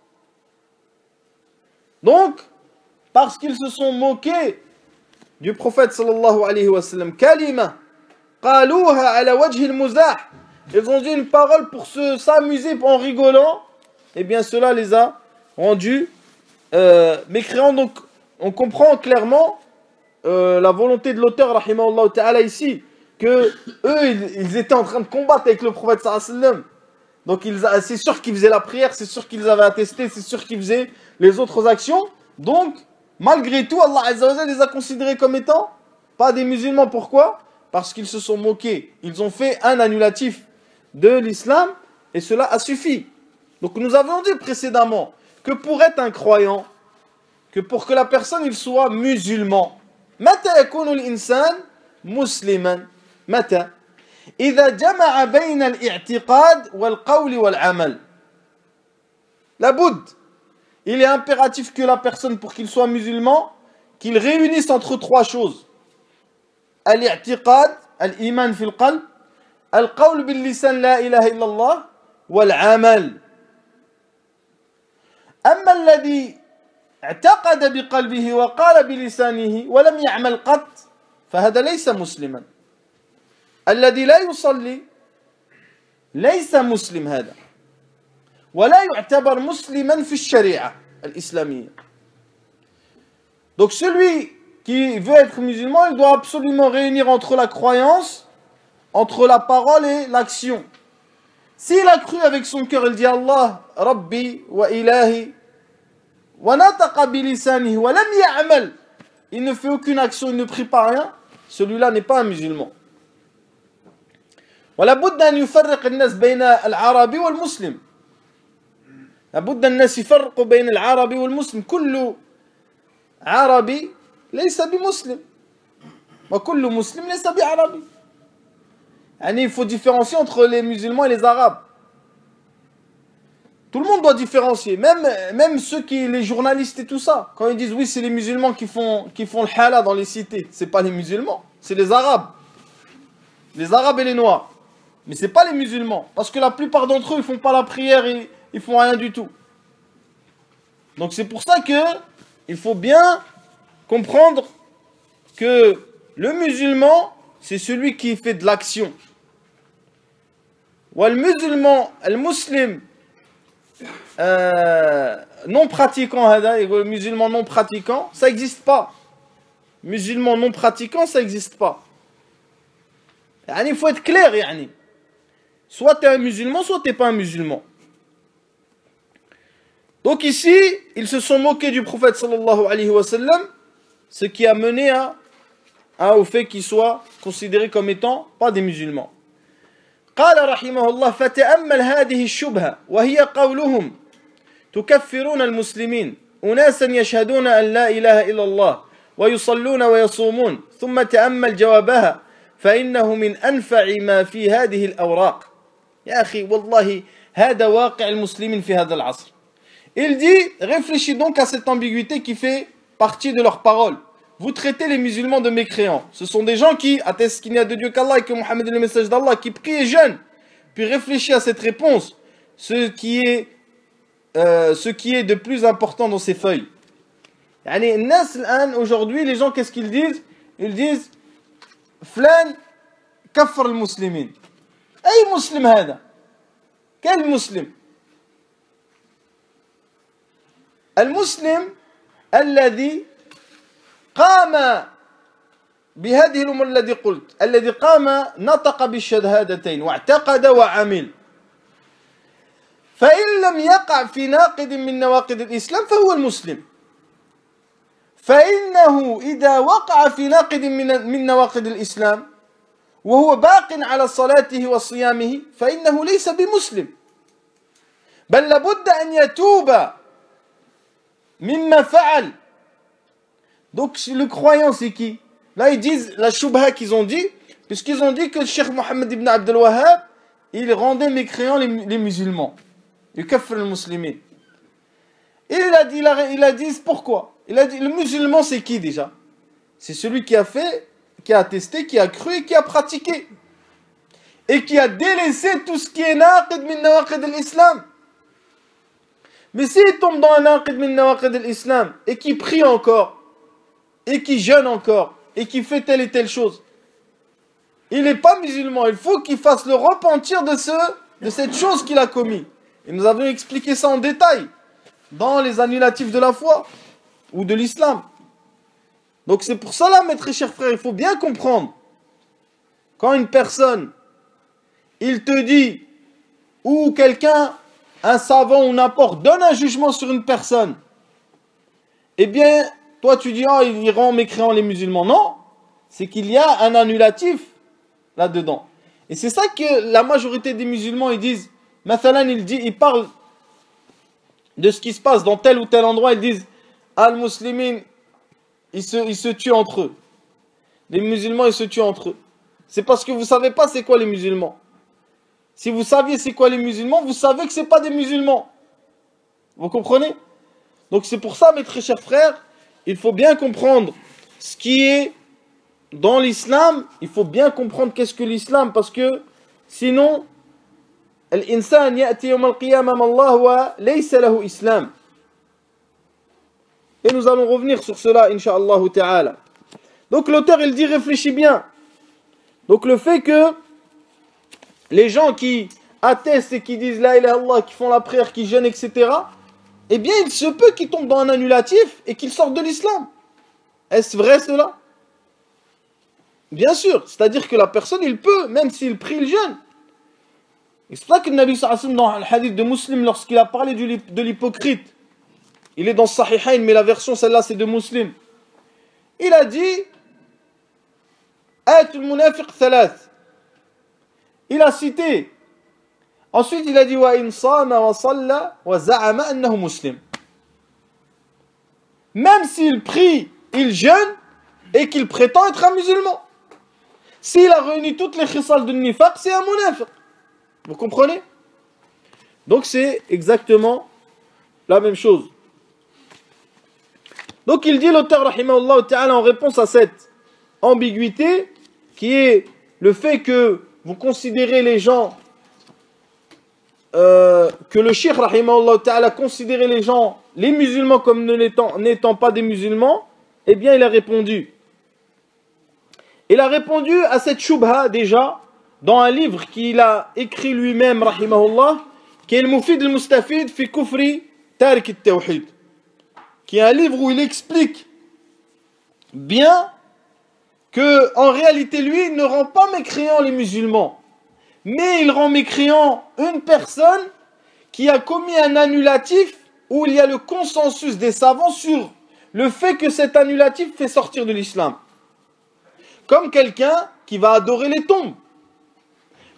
Speaker 1: Donc, parce qu'ils se sont moqués du prophète sallallahu alayhi wa sallam, kalima qalouha ala wajhi al-muzah, ils ont dit une parole pour s'amuser en rigolant, et bien cela les a rendus mécréants. Donc on comprend clairement la volonté de l'auteur rahimahullah ta'ala ici, que eux ils étaient en train de combattre avec le prophète sallallahu alayhi wa sallam. Donc c'est sûr qu'ils faisaient la prière, c'est sûr qu'ils avaient attesté, c'est sûr qu'ils faisaient les autres actions. Donc malgré tout, Allah Azza wa Jalla les a considérés comme étant pas des musulmans. Pourquoi? Parce qu'ils se sont moqués. Ils ont fait un annulatif de l'islam et cela a suffi. Donc nous avons dit précédemment que pour être un croyant, que pour que la personne il soit musulman, mata yakunu al-insan musliman, mata idha jama'a bayna al-i'tiqad wal-qawl wal-amal. La boud. Il est impératif que la personne, pour qu'il soit musulman, qu'il réunisse entre 3 choses. Al-i'tiqad, al-iman fil qalb, al-qawl bil lisan la ilaha illallah, wal-amal. Amma alladhi i'taqada bi qalbihi wa qala bi lisanihi wa lam ya'mal qat, fahada laysa musliman. Alladhi la yusalli laysa muslim hada. ولا يعتبر مسلما في الشريعة الإسلامية. Donc celui qui veut être musulman, il doit absolument réunir entre la croyance, entre la parole et l'action. S'il a cru avec son cœur, il dit Allah, Rabbi wa ilahi, wa nataqa bi lisanihi wa lam ya'mal, il ne fait aucune action, il ne prie pas rien, celui-là n'est pas un musulman. ولا بد أن يفرق الناس بين العربي والمسلم. لابد الناس يفرقوا بين العربي والمسلم. كل عربي ليس بمسلم وكل مسلم ليس بعربي. يعني il faut différencier entre les musulmans et les arabes. Tout le monde doit différencier, même ceux les journalistes et tout ça. Quand ils disent oui, c'est les musulmans qui font le hala dans les cités, c'est pas les musulmans, c'est les arabes. Les arabes et les noirs. Mais c'est pas les musulmans, parce que la plupart d'entre eux ils font pas la prière et ils font rien du tout. Donc c'est pour ça que il faut bien comprendre que le musulman, c'est celui qui fait de l'action. Ou le musulman, le muslim non pratiquant, le musulman non pratiquant, ça n'existe pas. Musulman non pratiquant, ça n'existe pas. Il faut être clair. Soit tu es un musulman, soit tu n'es pas un musulman. Donc ici, ils se sont moqués du prophète sallallahu alayhi wa sallam, ce qui a mené au fait qu'ils soient considérés comme étant pas des musulmans. قال رحمه الله فتأمل هذه الشبهة وهي قولهم تكفرون المسلمين أناسا يشهدون أن لا إله إلا الله ويصلون ويصومون ثم تأمل جوابها فإنه من أنفع ما في هذه الأوراق. يا أخي والله هذا واقع المسلمين في هذا العصر. Il dit, réfléchis donc à cette ambiguïté qui fait partie de leurs paroles. Vous traitez les musulmans de mécréants. Ce sont des gens qui attestent qu'il n'y a de Dieu qu'Allah et que Mohammed est le message d'Allah, qui prient et jeûnent. Puis réfléchis à cette réponse, ce qui est de plus important dans ces feuilles. Yani, aujourd'hui, les gens, qu'est-ce qu'ils disent? Ils disent Flan kafar al-muslimin. Ay muslim hada? Quel muslim? المسلم الذي قام بهذه الأمور الذي قلت الذي قام نطق بالشهادتين واعتقد وعمل فإن لم يقع في ناقض من نواقض الإسلام فهو المسلم فإنه إذا وقع في ناقض من نواقض الإسلام وهو باق على صلاته وصيامه فإنه ليس بمسلم بل لابد أن يتوب مما فعل. Donc le croyant c'est qui? Là ils disent la shubha qu'ils ont dit, puisqu'ils ont dit que le Cheikh Mohammed ibn Abdel Wahhab il rendait mécréants les musulmans. Il kafir les musulmans. Et il a dit pourquoi? Il a dit le musulman c'est qui déjà? C'est celui qui a fait, qui a attesté, qui a cru et qui a pratiqué. Et qui a délaissé tout ce qui est naqid min nawaqid al-islam. Mais s'il tombe dans un naqid min nawaqid al-islam et qui prie encore, et qui jeûne encore, et qui fait telle et telle chose, il n'est pas musulman. Il faut qu'il fasse le repentir de cette chose qu'il a commis. Et nous avons expliqué ça en détail dans les annulatifs de la foi ou de l'islam. Donc c'est pour cela, mes très chers frères, il faut bien comprendre. Quand une personne, il te dit, ou quelqu'un, un savant ou n'importe, donne un jugement sur une personne, eh bien, toi tu dis, oh, il rend mécréant les musulmans. Non, c'est qu'il y a un annulatif là-dedans. Et c'est ça que la majorité des musulmans, ils disent, Mathalan, ils parlent de ce qui se passe dans tel ou tel endroit, ils disent, al-muslimin, ils se tuent entre eux. Les musulmans, ils se tuent entre eux. C'est parce que vous ne savez pas c'est quoi les musulmans. Si vous saviez c'est quoi les musulmans, vous savez que ce n'est pas des musulmans. Vous comprenez? Donc c'est pour ça, mes très chers frères, il faut bien comprendre ce qui est dans l'islam. Il faut bien comprendre qu'est-ce que l'islam, parce que sinon, l'insan ya'ti yawm al-qiyamah Allah wa laysa lahu islam. Et nous allons revenir sur cela, incha'Allah ta'ala. Donc l'auteur, il dit, réfléchis bien. Donc le fait que les gens qui attestent et qui disent la ilaha illallah, qui font la prière, qui jeûnent, etc., eh bien il se peut qu'ils tombent dans un annulatif et qu'ils sortent de l'islam. Est-ce vrai cela? Bien sûr, c'est-à-dire que la personne, il peut, même s'il prie, il jeûne. Et c'est pour ça que le Nabi sallallahu alayhi wa sallam, dans le hadith de Muslim, lorsqu'il a parlé de l'hypocrite, il est dans Sahihain, mais la version celle-là c'est de Muslim, il a dit Atul munafiq thalath. Il a cité. Ensuite, il a dit wa in sama wa salla wa za'ama annahu muslim. Même s'il prie, il jeûne et qu'il prétend être un musulman. S'il a réuni toutes les khisal de nifaq, c'est un munafiq. Vous comprenez? Donc c'est exactement la même chose. Donc il dit l'auteur rahimahullah ta'ala en réponse à cette ambiguïté qui est le fait que vous considérez les gens, que le cheikh rahimahullah ta'ala considérait les gens, les musulmans comme n'étant pas des musulmans, eh bien il a répondu. Il a répondu à cette shubha déjà dans un livre qu'il a écrit lui-même rahimahullah, qui est le Mufid al-Mustafid fi kufri Tariq al-Tawhid, qui est un livre où il explique bien que en réalité lui il ne rend pas mécréant les musulmans, mais il rend mécréant une personne qui a commis un annulatif où il y a le consensus des savants sur le fait que cet annulatif fait sortir de l'islam. Comme quelqu'un qui va adorer les tombes,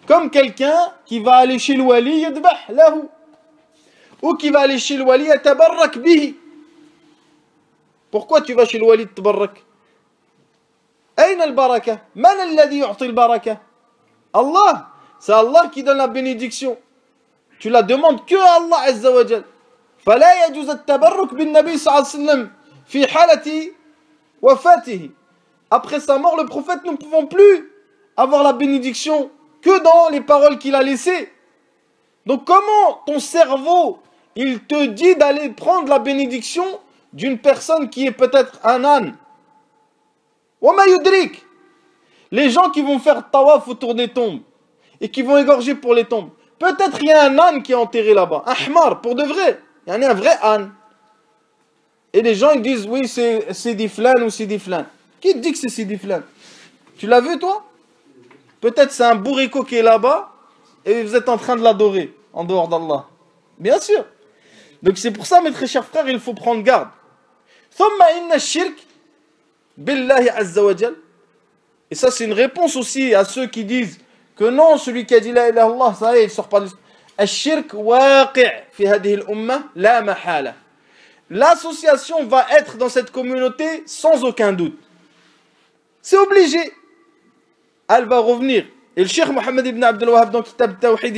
Speaker 1: Comme quelqu'un qui va aller chez le wali yadbah lahu, ou qui va aller chez le wali yatabarrak bihi. Pourquoi tu vas chez le wali tabarrak? Aïna al-baraka? Man alladhi yu'ti al-baraka? Allah. C'est Allah qui donne la bénédiction. Tu la demandes que à Allah Azza wa Jal. فلا يجوز التبرك بالنبي صلى الله عليه وسلم في حالة وفاته. Après sa mort, le prophète, nous ne pouvons plus avoir la bénédiction que dans les paroles qu'il a laissées. Donc comment ton cerveau, il te dit d'aller prendre la bénédiction d'une personne qui est peut-être un âne? وما يدرك. Les gens qui vont faire tawaf autour des tombes et qui vont égorger pour les tombes. Peut-être il y a un âne qui est enterré là-bas. Un hmar, pour de vrai. Il y en a un vrai âne. Et les gens ils disent oui c'est Sidi Flan ou Sidi Flan. Qui te dit que c'est Sidi Flan? Tu l'as vu toi? Peut-être c'est un bourrico qui est là-bas et vous êtes en train de l'adorer en dehors d'Allah. Bien sûr. Donc c'est pour ça mes très chers frères il faut prendre garde. Thumma inna shirk billahi azza wa jal. Et ça c'est une réponse aussi à ceux qui disent que non, celui qui a dit la ilaha illallah, ça y est, il sort pas de l'islam. الشرك واقع في هذه الأمة لا محالة. L'association va être dans cette communauté sans aucun doute. C'est obligé. Elle va revenir. Et le Cheikh Mohammed ibn Abdul Wahhab dans Kitab Tawhid,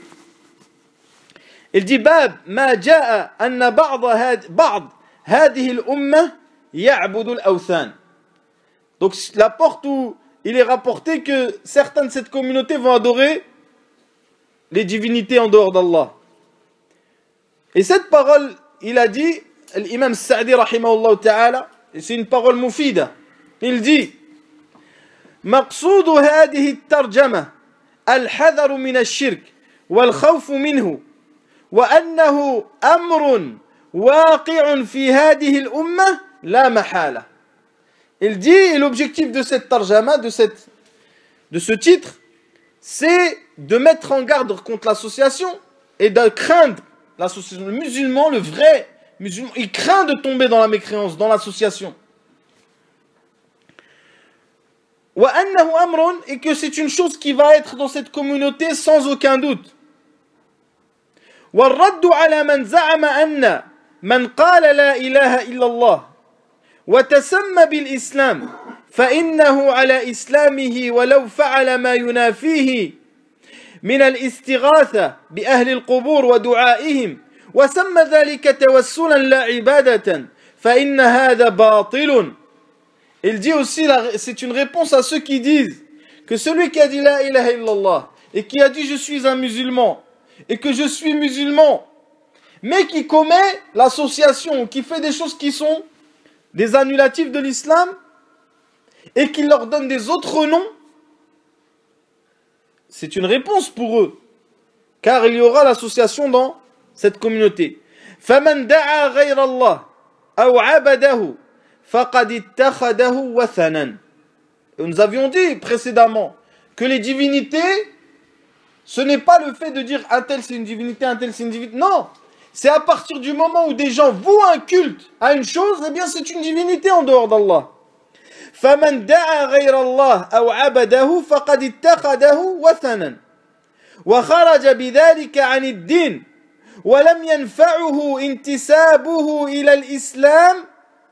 Speaker 1: il dit باب ما جاء أن بعض هذه الأمة يعبد الأوثان. Donc la porte où il est rapporté que certains de cette communauté vont adorer les divinités en dehors d'Allah. Et cette parole, il a dit, l'imam Sa'di rahimahullah ta'ala, et c'est une parole moufida, il dit مقصود هذه الترجمة الحذر من الشرك والخوف منه وأنه أمر واقع في هذه الأمة لا محالة. Il dit, et l'objectif de cette tarjama, de ce titre, c'est de mettre en garde contre l'association et de craindre l'association. Le musulman, le vrai musulman, il craint de tomber dans la mécréance, dans l'association. Et que c'est une chose qui va être dans cette communauté sans aucun doute. والرد على من زعم أن من قال لا إله إلا الله وتسمى بالإسلام فإنه على إسلامه ولو فعل ما ينافيه من الاستغاثة بأهل القبور ودعائهم وسمى ذلك توسلا لا عبادة فإن هذا باطل. Il dit aussi, c'est une réponse à ceux qui disent que celui qui a dit la ilaha illallah et qui a dit je suis un musulman et que je suis musulman mais qui commet l'association, qui fait des choses qui sont des annulatifs de l'islam et qui leur donne des autres noms, c'est une réponse pour eux, car il y aura l'association dans cette communauté. فَمَنْ دَعَى غَيْرَ اللَّهِ أَوْ عَبَدَهُ فَقَدْ اتَّخَذَهُ وَثَنًا. Et nous avions dit précédemment que les divinités, ce n'est pas le fait de dire un tel c'est une divinité, un tel c'est une divinité. Non, c'est à partir du moment où des gens vouent un culte à une chose, eh bien c'est une divinité en dehors d'Allah. فمن دعا غير الله أو عبده فقد اتخذه وثنا وخرج بذلك عن الدين ولم ينفعه انتسابه إلى الإسلام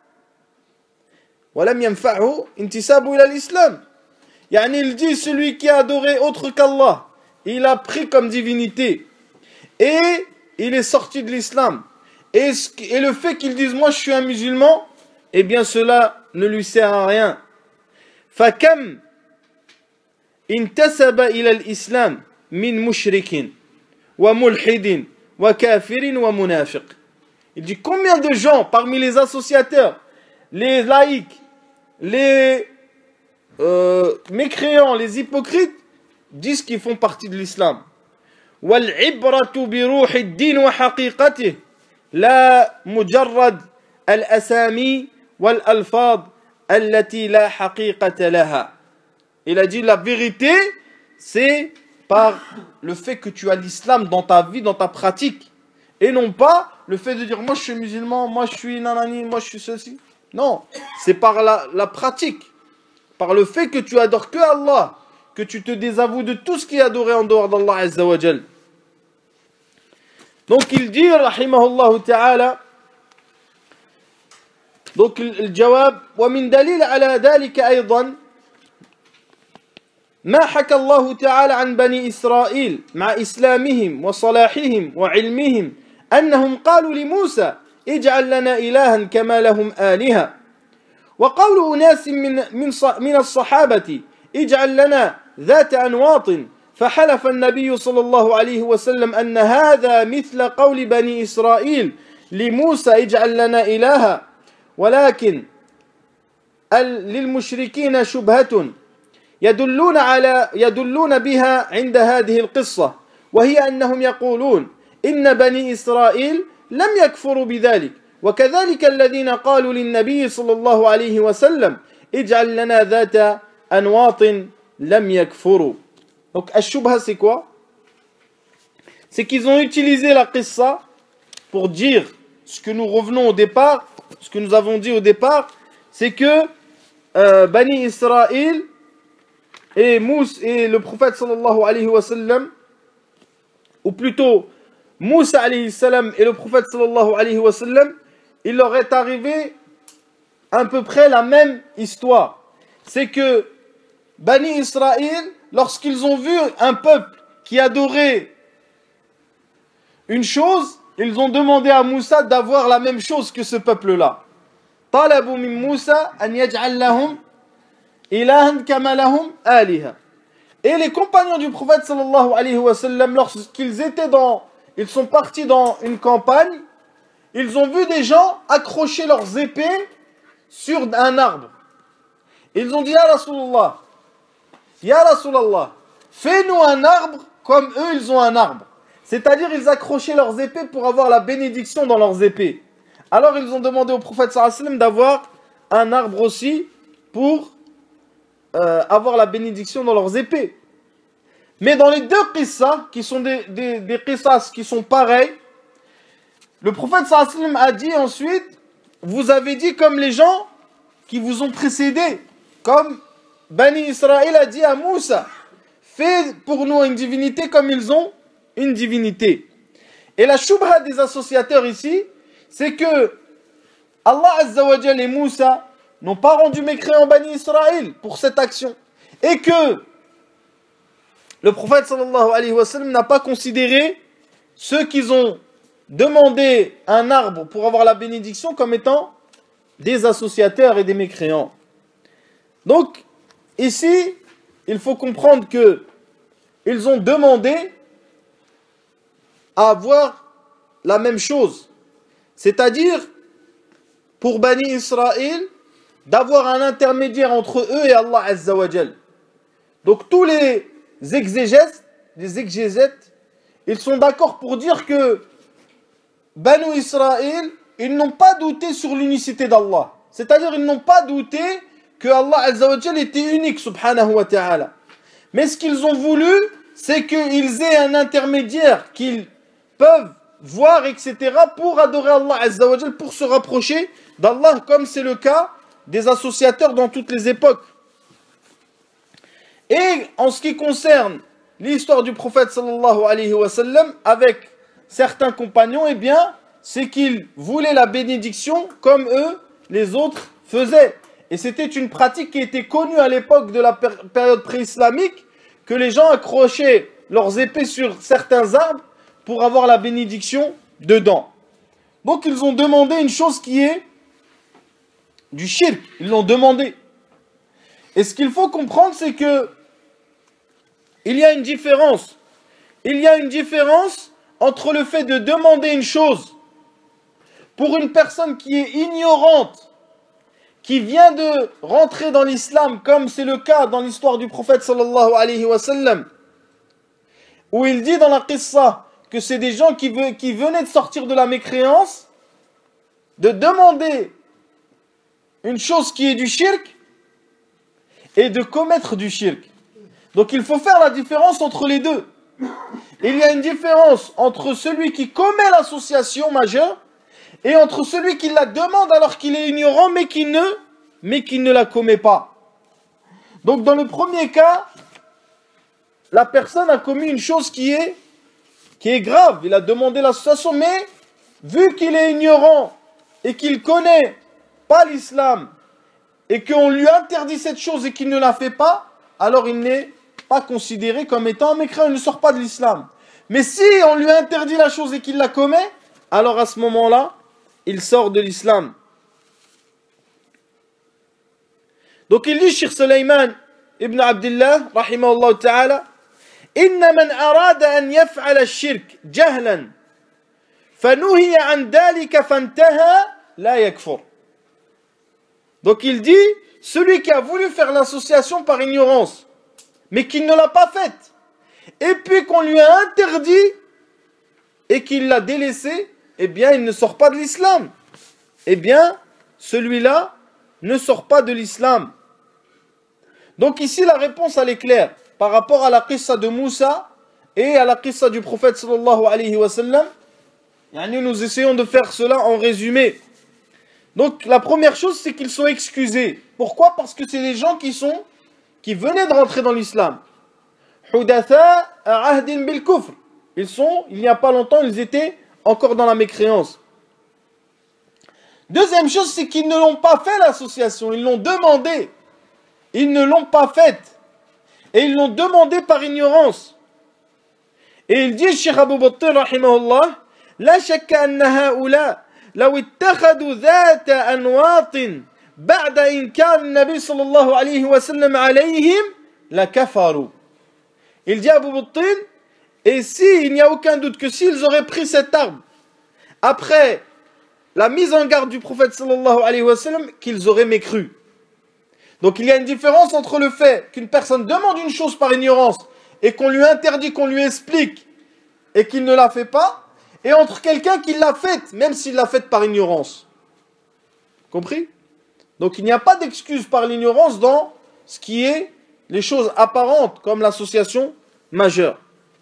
Speaker 1: يعني il dit celui qui a adoré autre qu'Allah il a pris comme divinité et il est sorti de l'islam et le fait qu'il dise moi je suis un musulman, eh bien cela ne lui sert à rien. فكم انتسب إلى الإسلام من مشرك وملحد وكافر ومنافق. Il dit combien de gens parmi les associateurs, les laïcs, les mécréants, les hypocrites disent qu'ils font partie de l'islam. والعبرة بروح الدين وحقيقته لا مجرد الأسامي والألفاظ التي لا حقيقة لها. Il a dit la vérité c'est par le fait que tu as l'islam dans ta vie, dans ta pratique, et non pas le fait de dire moi je suis musulman, moi je suis nanani, moi je suis ceci. Non, c'est par la pratique, par le fait que tu adores que Allah, que tu te désavoues de tout ce qui est adoré en dehors d'Allah Azza wa Jal. Donc il dit, rahimahullah ta'ala, donc le jawab, ومن دليل على ذلك أيضا ما حكى الله تعالى عن بني إسرائيل مع إسلامهم وصلاحهم وعلمهم أنهم قالوا لموسى اجعل لنا إلها كما لهم آلهة وقول أناس من الصحابة اجعل لنا ذات أنواط فحلف النبي صلى الله عليه وسلم أن هذا مثل قول بني إسرائيل لموسى اجعل لنا إلها ولكن للمشركين شبهة يدلون بها عند هذه القصة وهي أنهم يقولون إن بني إسرائيل لم يكفروا بذلك وكذلك الذين قالوا للنبي صلى الله عليه وسلم اجعل لنا ذات أنواط لم يكفروا. Donc الشبهة c'est quoi? C'est qu'ils ont utilisé la qissa pour dire ce que nous revenons au départ, ce que nous avons dit au départ, c'est que Bani Israël et Moussa et le prophète sallallahu alayhi wa sallam, ou plutôt Moussa alayhi salam et le prophète sallallahu alayhi wa sallam, il leur est arrivé à peu près la même histoire. C'est que Bani Israël, lorsqu'ils ont vu un peuple qui adorait une chose, ils ont demandé à Moussa d'avoir la même chose que ce peuple-là. طلبوا من موسى أن يجعل لهم إلها كما لهم آلهة. Et les compagnons du prophète sallallahu alayhi wa sallam, lorsqu'ils étaient ils sont partis dans une campagne, ils ont vu des gens accrocher leurs épées sur un arbre. Ils ont dit Ya Rasulallah, fais-nous un arbre comme eux ils ont un arbre. C'est-à-dire ils accrochaient leurs épées pour avoir la bénédiction dans leurs épées. Alors ils ont demandé au prophète sallallahu alayhi wa sallam d'avoir un arbre aussi pour avoir la bénédiction dans leurs épées. Mais dans les deux qissas, qui sont des qissas qui sont pareils, le prophète sallallahu alayhi wa sallam a dit ensuite, vous avez dit comme les gens qui vous ont précédés, comme Bani Israël a dit à Moussa, fais pour nous une divinité comme ils ont une divinité. Et la shubha des associateurs ici, c'est que Allah Azza wa Jal et Moussa n'ont pas rendu mécréant Bani Israël pour cette action. Et que le prophète sallallahu alayhi wa sallam n'a pas considéré ceux qui ont demandé un arbre pour avoir la bénédiction comme étant des associateurs et des mécréants. Donc, ici, il faut comprendre que ils ont demandé à avoir la même chose. C'est-à-dire, pour Bani Israël, d'avoir un intermédiaire entre eux et Allah Azza wa Jal. Donc tous les exégètes, ils sont d'accord pour dire que Bani Israël, ils n'ont pas douté sur l'unicité d'Allah. C'est-à-dire, ils n'ont pas douté que Allah Azza wa Jal était unique, subhanahu wa ta'ala. Mais ce qu'ils ont voulu, c'est qu'ils aient un intermédiaire qu'ils peuvent voir, etc., pour adorer Allah Azza wa Jal, pour se rapprocher d'Allah, comme c'est le cas des associateurs dans toutes les époques. Et en ce qui concerne l'histoire du prophète sallallahu alayhi wa sallam, avec certains compagnons, eh bien, c'est qu'ils voulaient la bénédiction comme eux, les autres, faisaient. Et c'était une pratique qui était connue à l'époque de la période pré-islamique, que les gens accrochaient leurs épées sur certains arbres pour avoir la bénédiction dedans. Donc ils ont demandé une chose qui est du shirk. Ils l'ont demandé. Et ce qu'il faut comprendre, c'est que il y a une différence. Il y a une différence entre le fait de demander une chose pour une personne qui est ignorante, qui vient de rentrer dans l'islam, comme c'est le cas dans l'histoire du prophète sallallahu alayhi wa sallam, où il dit dans la qissa que c'est des gens qui venaient de sortir de la mécréance, de demander une chose qui est du shirk et de commettre du shirk. Donc il faut faire la différence entre les deux. Il y a une différence entre celui qui commet l'association majeure et entre celui qui la demande alors qu'il est ignorant mais qui ne la commet pas. Donc dans le premier cas, la personne a commis une chose qui est grave, il a demandé l'association, mais vu qu'il est ignorant et qu'il connaît pas l'islam et qu'on lui interdit cette chose et qu'il ne la fait pas, alors il n'est pas considéré comme étant un mécréant, il ne sort pas de l'islam. Mais si on lui interdit la chose et qu'il la commet, alors à ce moment-là, il sort de l'islam. Donc il dit, Cheikh Sulayman ibn Abdullah, rahimahullah ta'ala, إن من أراد أن يفعل الشرك جهلا فنهي عن ذلك فانتهى لا يكفر. Donc il dit, celui qui a voulu faire l'association par ignorance, mais qui ne l'a pas faite, et puis qu'on lui a interdit, et qu'il l'a délaissé, eh bien il ne sort pas de l'islam. Eh bien, celui-là ne sort pas de l'islam. Donc ici la réponse elle est claire. Par rapport à la qissa de Moussa et à la qissa du prophète sallallahu alayhi wa sallam, nous essayons de faire cela en résumé. Donc la première chose c'est qu'ils sont excusés. Pourquoi? Parce que c'est des gens qui venaient de rentrer dans l'islam. Hudatha ahdin bil kufr. Il n'y a pas longtemps, ils étaient encore dans la mécréance. Deuxième chose, c'est qu'ils ne l'ont pas fait l'association, ils l'ont demandé. Ils ne l'ont pas faite. Et ils l'ont demandé par ignorance. Et il dit, Cheikh Abu Battal, rahimahullah, La shakka anna haoula, law ittakhadhu dhata anwatin, ba'da inkar nabi sallallahu alayhi wa sallam alayhim, la kafaru. Il dit à Abu Battal, et il n'y a aucun doute que s'ils auraient pris cette arme, après la mise en garde du prophète sallallahu alayhi wa sallam, qu'ils auraient mécru. Donc il y a une différence entre le fait qu'une personne demande une chose par ignorance et qu'on lui interdit, qu'on lui explique et qu'il ne la fait pas, et entre quelqu'un qui l'a faite, même s'il l'a faite par ignorance. Compris? Donc il n'y a pas d'excuse par l'ignorance dans ce qui est les choses apparentes comme l'association majeure.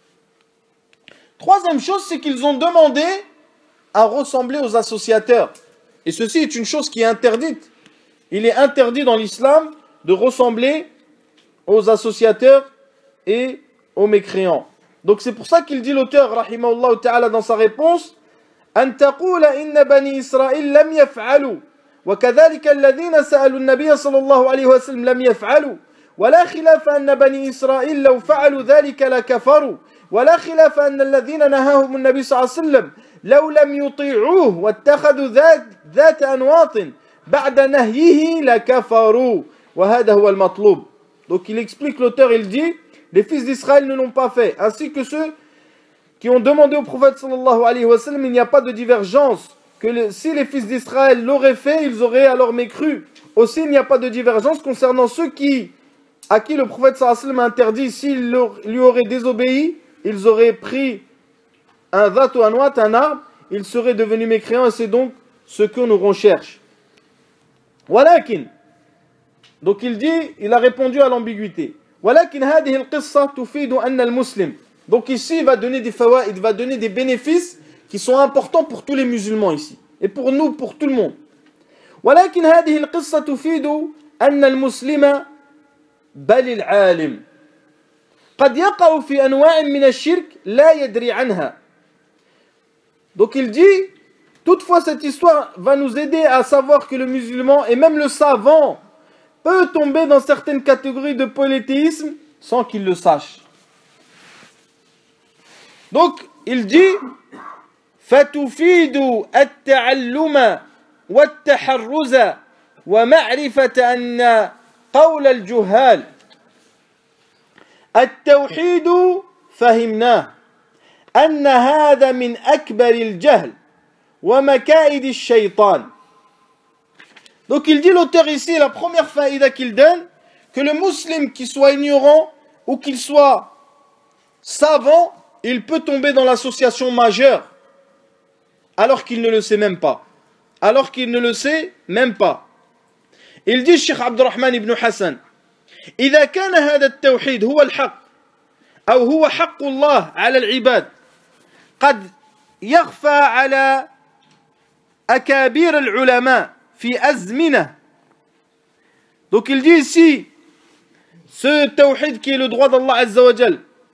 Speaker 1: Troisième chose, c'est qu'ils ont demandé à ressembler aux associateurs. Et ceci est une chose qui est interdite. Il est interdit dans l'islam de ressembler aux associateurs et aux mécréants. Donc c'est pour ça qu'il dit l'auteur, rahimahullah ta'ala, dans sa réponse, أن تقول إن بني إسرائيل لم يفعلوا وكذلك الذين سألوا النبي صلى الله عليه وسلم لم يفعلوا ولا خلاف أن بني إسرائيل لو فعلوا ذلك لكفروا ولا خلاف أن الذين نهاهم النبي صلى الله عليه وسلم لو لم يطيعوه واتخذوا ذات أنواط بعد نهيه لكفروا وهذا هو المطلوب. Donc il explique, l'auteur, il dit, les fils d'Israël ne l'ont pas fait, ainsi que ceux qui ont demandé au prophète sallallahu alayhi wa sallam. Il n'y a pas de divergence, si les fils d'Israël l'auraient fait, ils auraient alors mécru. Aussi il n'y a pas de divergence concernant ceux à qui le prophète sallallahu alayhi wa sallam a interdit, s'ils lui auraient désobéi, ils auraient pris un dhat ou un ouat, un arbre, ils seraient devenus mécréants, et c'est donc ce que nous recherchons. Walakin, donc il a répondu à l'ambiguïté. Walakin hadhihi al-qissa tufidu anna al-muslim. Donc ici il va donner des fawaid, il va donner des bénéfices qui sont importants pour tous les musulmans ici et pour nous, pour tout le monde. Walakin hadhihi al-qissa tufidu anna al-muslima bal al-alim قد يقع في أنواع من الشرك لا يدري عنها. Donc il dit, toutefois cette histoire va nous aider à savoir que le musulman et même le savant peut tomber dans certaines catégories de polythéisme sans qu'il le sache. Donc il dit فَتُفِيدُ التَّعَلُّمَ وَالتَّحَرُّزَ وَمَعْرِفَةَ أَنَّ قَوْلَ الْجُهَّالِ التوحيد فهمناه أن هذا من أكبر الجهل ومكائد الشيطان. Donc il dit, l'auteur ici, la première faïda qu'il donne, que le musulman qui soit ignorant ou qu'il soit savant, il peut tomber dans l'association majeure alors qu'il ne le sait même pas. Alors qu'il ne le sait même pas. Il dit, Cheikh Abdurrahman ibn Hassan, إذا كان هذا التوحيد هو الحق أو هو حق الله على العباد قد يخفى على أكابر العلماء في أزمنة. Donc il dit ici, ce tawhid qui est le droit d'Allah Azza wa Jal,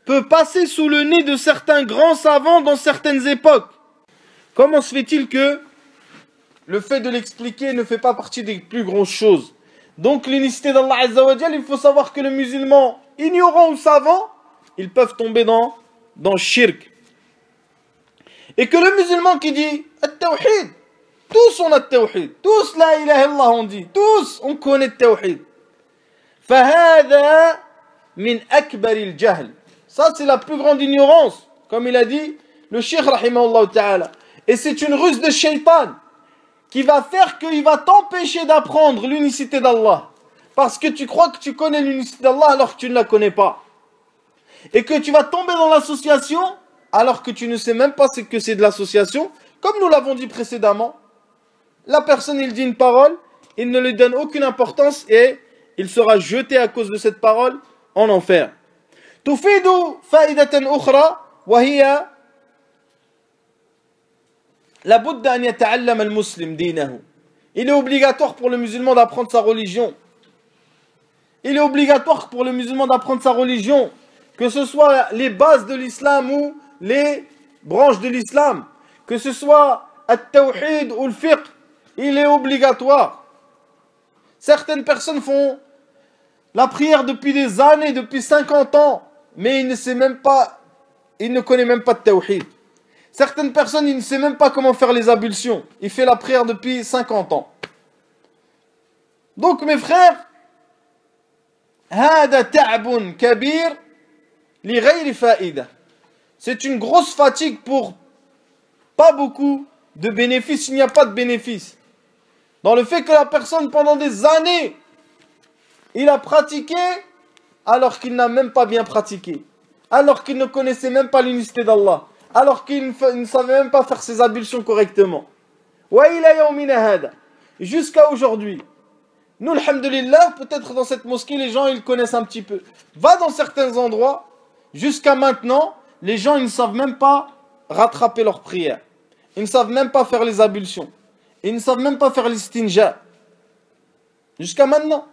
Speaker 1: peut passer sous le nez de certains grands savants dans certaines époques. Comment se fait-il que le fait de l'expliquer ne fait pas partie des plus grosses choses? Donc l'unicité d'Allah Azza wa Jal, il faut savoir que le musulman, ignorant ou savant, ils peuvent tomber dans shirk. Et que le musulman qui dit At-Tawhid, tous on a At-Tawhid, tous la ilaha illallah on dit, tous on connaît At-Tawhid. فَهَذَا مِنْ أَكْبَرِ الْجَهْلِ. Ça c'est la plus grande ignorance, comme il a dit le Cheikh rahimahullah ta'ala. Et c'est une ruse de shaitan qui va faire qu'il va t'empêcher d'apprendre l'unicité d'Allah. Parce que tu crois que tu connais l'unicité d'Allah alors que tu ne la connais pas. Et que tu vas tomber dans l'association alors que tu ne sais même pas ce que c'est de l'association. Comme nous l'avons dit précédemment, la personne il dit une parole, il ne lui donne aucune importance et il sera jeté à cause de cette parole en enfer. تفيد فائدة أخرى وهي لابد أن يتعلم المسلم دينه. Il est obligatoire pour le musulman d'apprendre sa religion. Il est obligatoire pour le musulman d'apprendre sa religion, que ce soit les bases de l'islam ou les branches de l'islam, que ce soit at-tawhid ou le fiqh, il est obligatoire. Certaines personnes font la prière depuis des années, depuis 50 ans, mais il ne connaît même pas de tawhid. Certaines personnes, il ne sait même pas comment faire les ablutions. Il fait la prière depuis 50 ans. Donc mes frères, c'est une grosse fatigue pour pas beaucoup de bénéfices. Il n'y a pas de bénéfice dans le fait que la personne pendant des années il a pratiqué alors qu'il n'a même pas bien pratiqué, alors qu'il ne connaissait même pas l'unicité d'Allah, alors qu'il ne savait même pas faire ses ablutions correctement. Jusqu'à aujourd'hui. Nous, alhamdulillah, peut-être dans cette mosquée, les gens, ils connaissent un petit peu. Va dans certains endroits, jusqu'à maintenant, les gens, ils ne savent même pas rattraper leurs prières. Ils ne savent même pas faire les ablutions. Ils ne savent même pas faire l'istinja. Jusqu'à maintenant.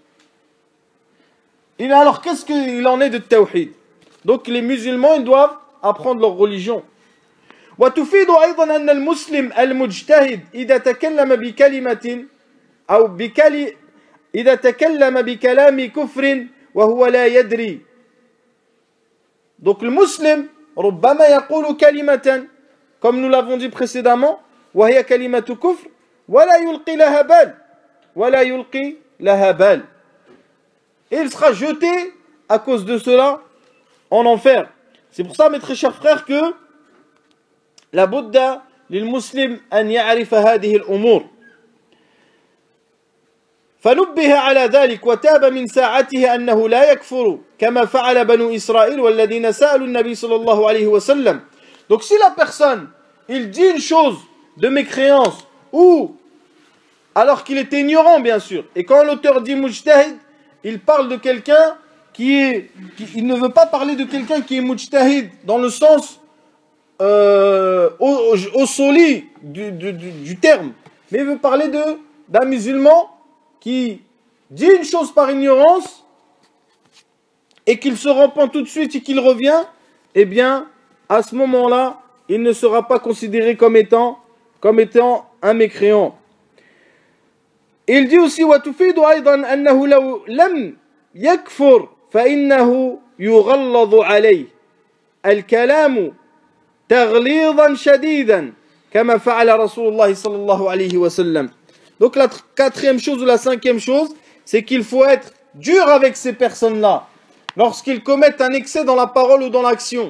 Speaker 1: Et alors, qu'est-ce qu'il en est de tawhid? Donc, les musulmans, ils doivent apprendre leur religion. وتفيد أيضا أن المسلم المجتهد إذا تكلم بكلمة أو إذا تكلم بكلام كفر وهو لا يدري. Donc le musulman ربما يقول كلمة comme nous l'avons dit précédemment وهي كلمة كفر ولا يلقي لها بال ولا يلقي لها بال. Et il sera jeté à cause de cela en enfer. C'est pour ça mes très chers frères que la budda للمسلم أن يعرف هذه الأمور. فنبه على ذلك وتاب من ساعته أنه لا يكفر كما فعل بنو إسرائيل والذين سألوا النبي صلى الله عليه وسلم. Donc si la personne il dit une chose de mécréance ou alors qu'il est ignorant bien sûr, et quand l'auteur dit mujtahid, il parle de quelqu'un il ne veut pas parler de quelqu'un qui est mujtahid dans le sens au soli du terme, mais il veut parler d'un musulman qui dit une chose par ignorance et qu'il se repent tout de suite et qu'il revient, eh bien, à ce moment-là, il ne sera pas considéré comme étant un mécréant. Il dit aussi وَتُفِيدُ أيضا أنه لو لم يكفر فإنه يغلظ عليه الكلام تغليظا شديدا كما فعل رسول الله صلى الله عليه وسلم. Donc la quatrième chose ou la cinquième chose, c'est qu'il faut être dur avec ces personnes-là lorsqu'ils commettent un excès dans la parole ou dans l'action.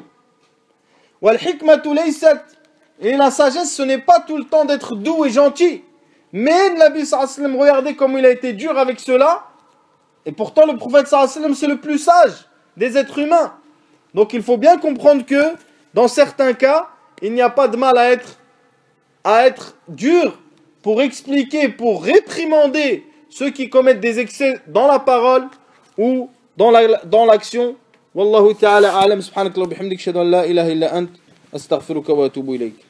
Speaker 1: Et la sagesse, ce n'est pas tout le temps d'être doux et gentil. Mais le Nabi sallallahu alayhi wa sallam, regardez comme il a été dur avec cela. Et pourtant le prophète sallallahu alayhi wa sallam, c'est le plus sage des êtres humains. Donc il faut bien comprendre que dans certains cas, il n'y a pas de mal à être dur pour expliquer, pour réprimander ceux qui commettent des excès dans la parole ou dans l'action. Wallahu ta'ala a'lam, subhanaka wa bihamdik, shahadu an la ilaha illa ant, astaghfiruka wa atubu ilayk.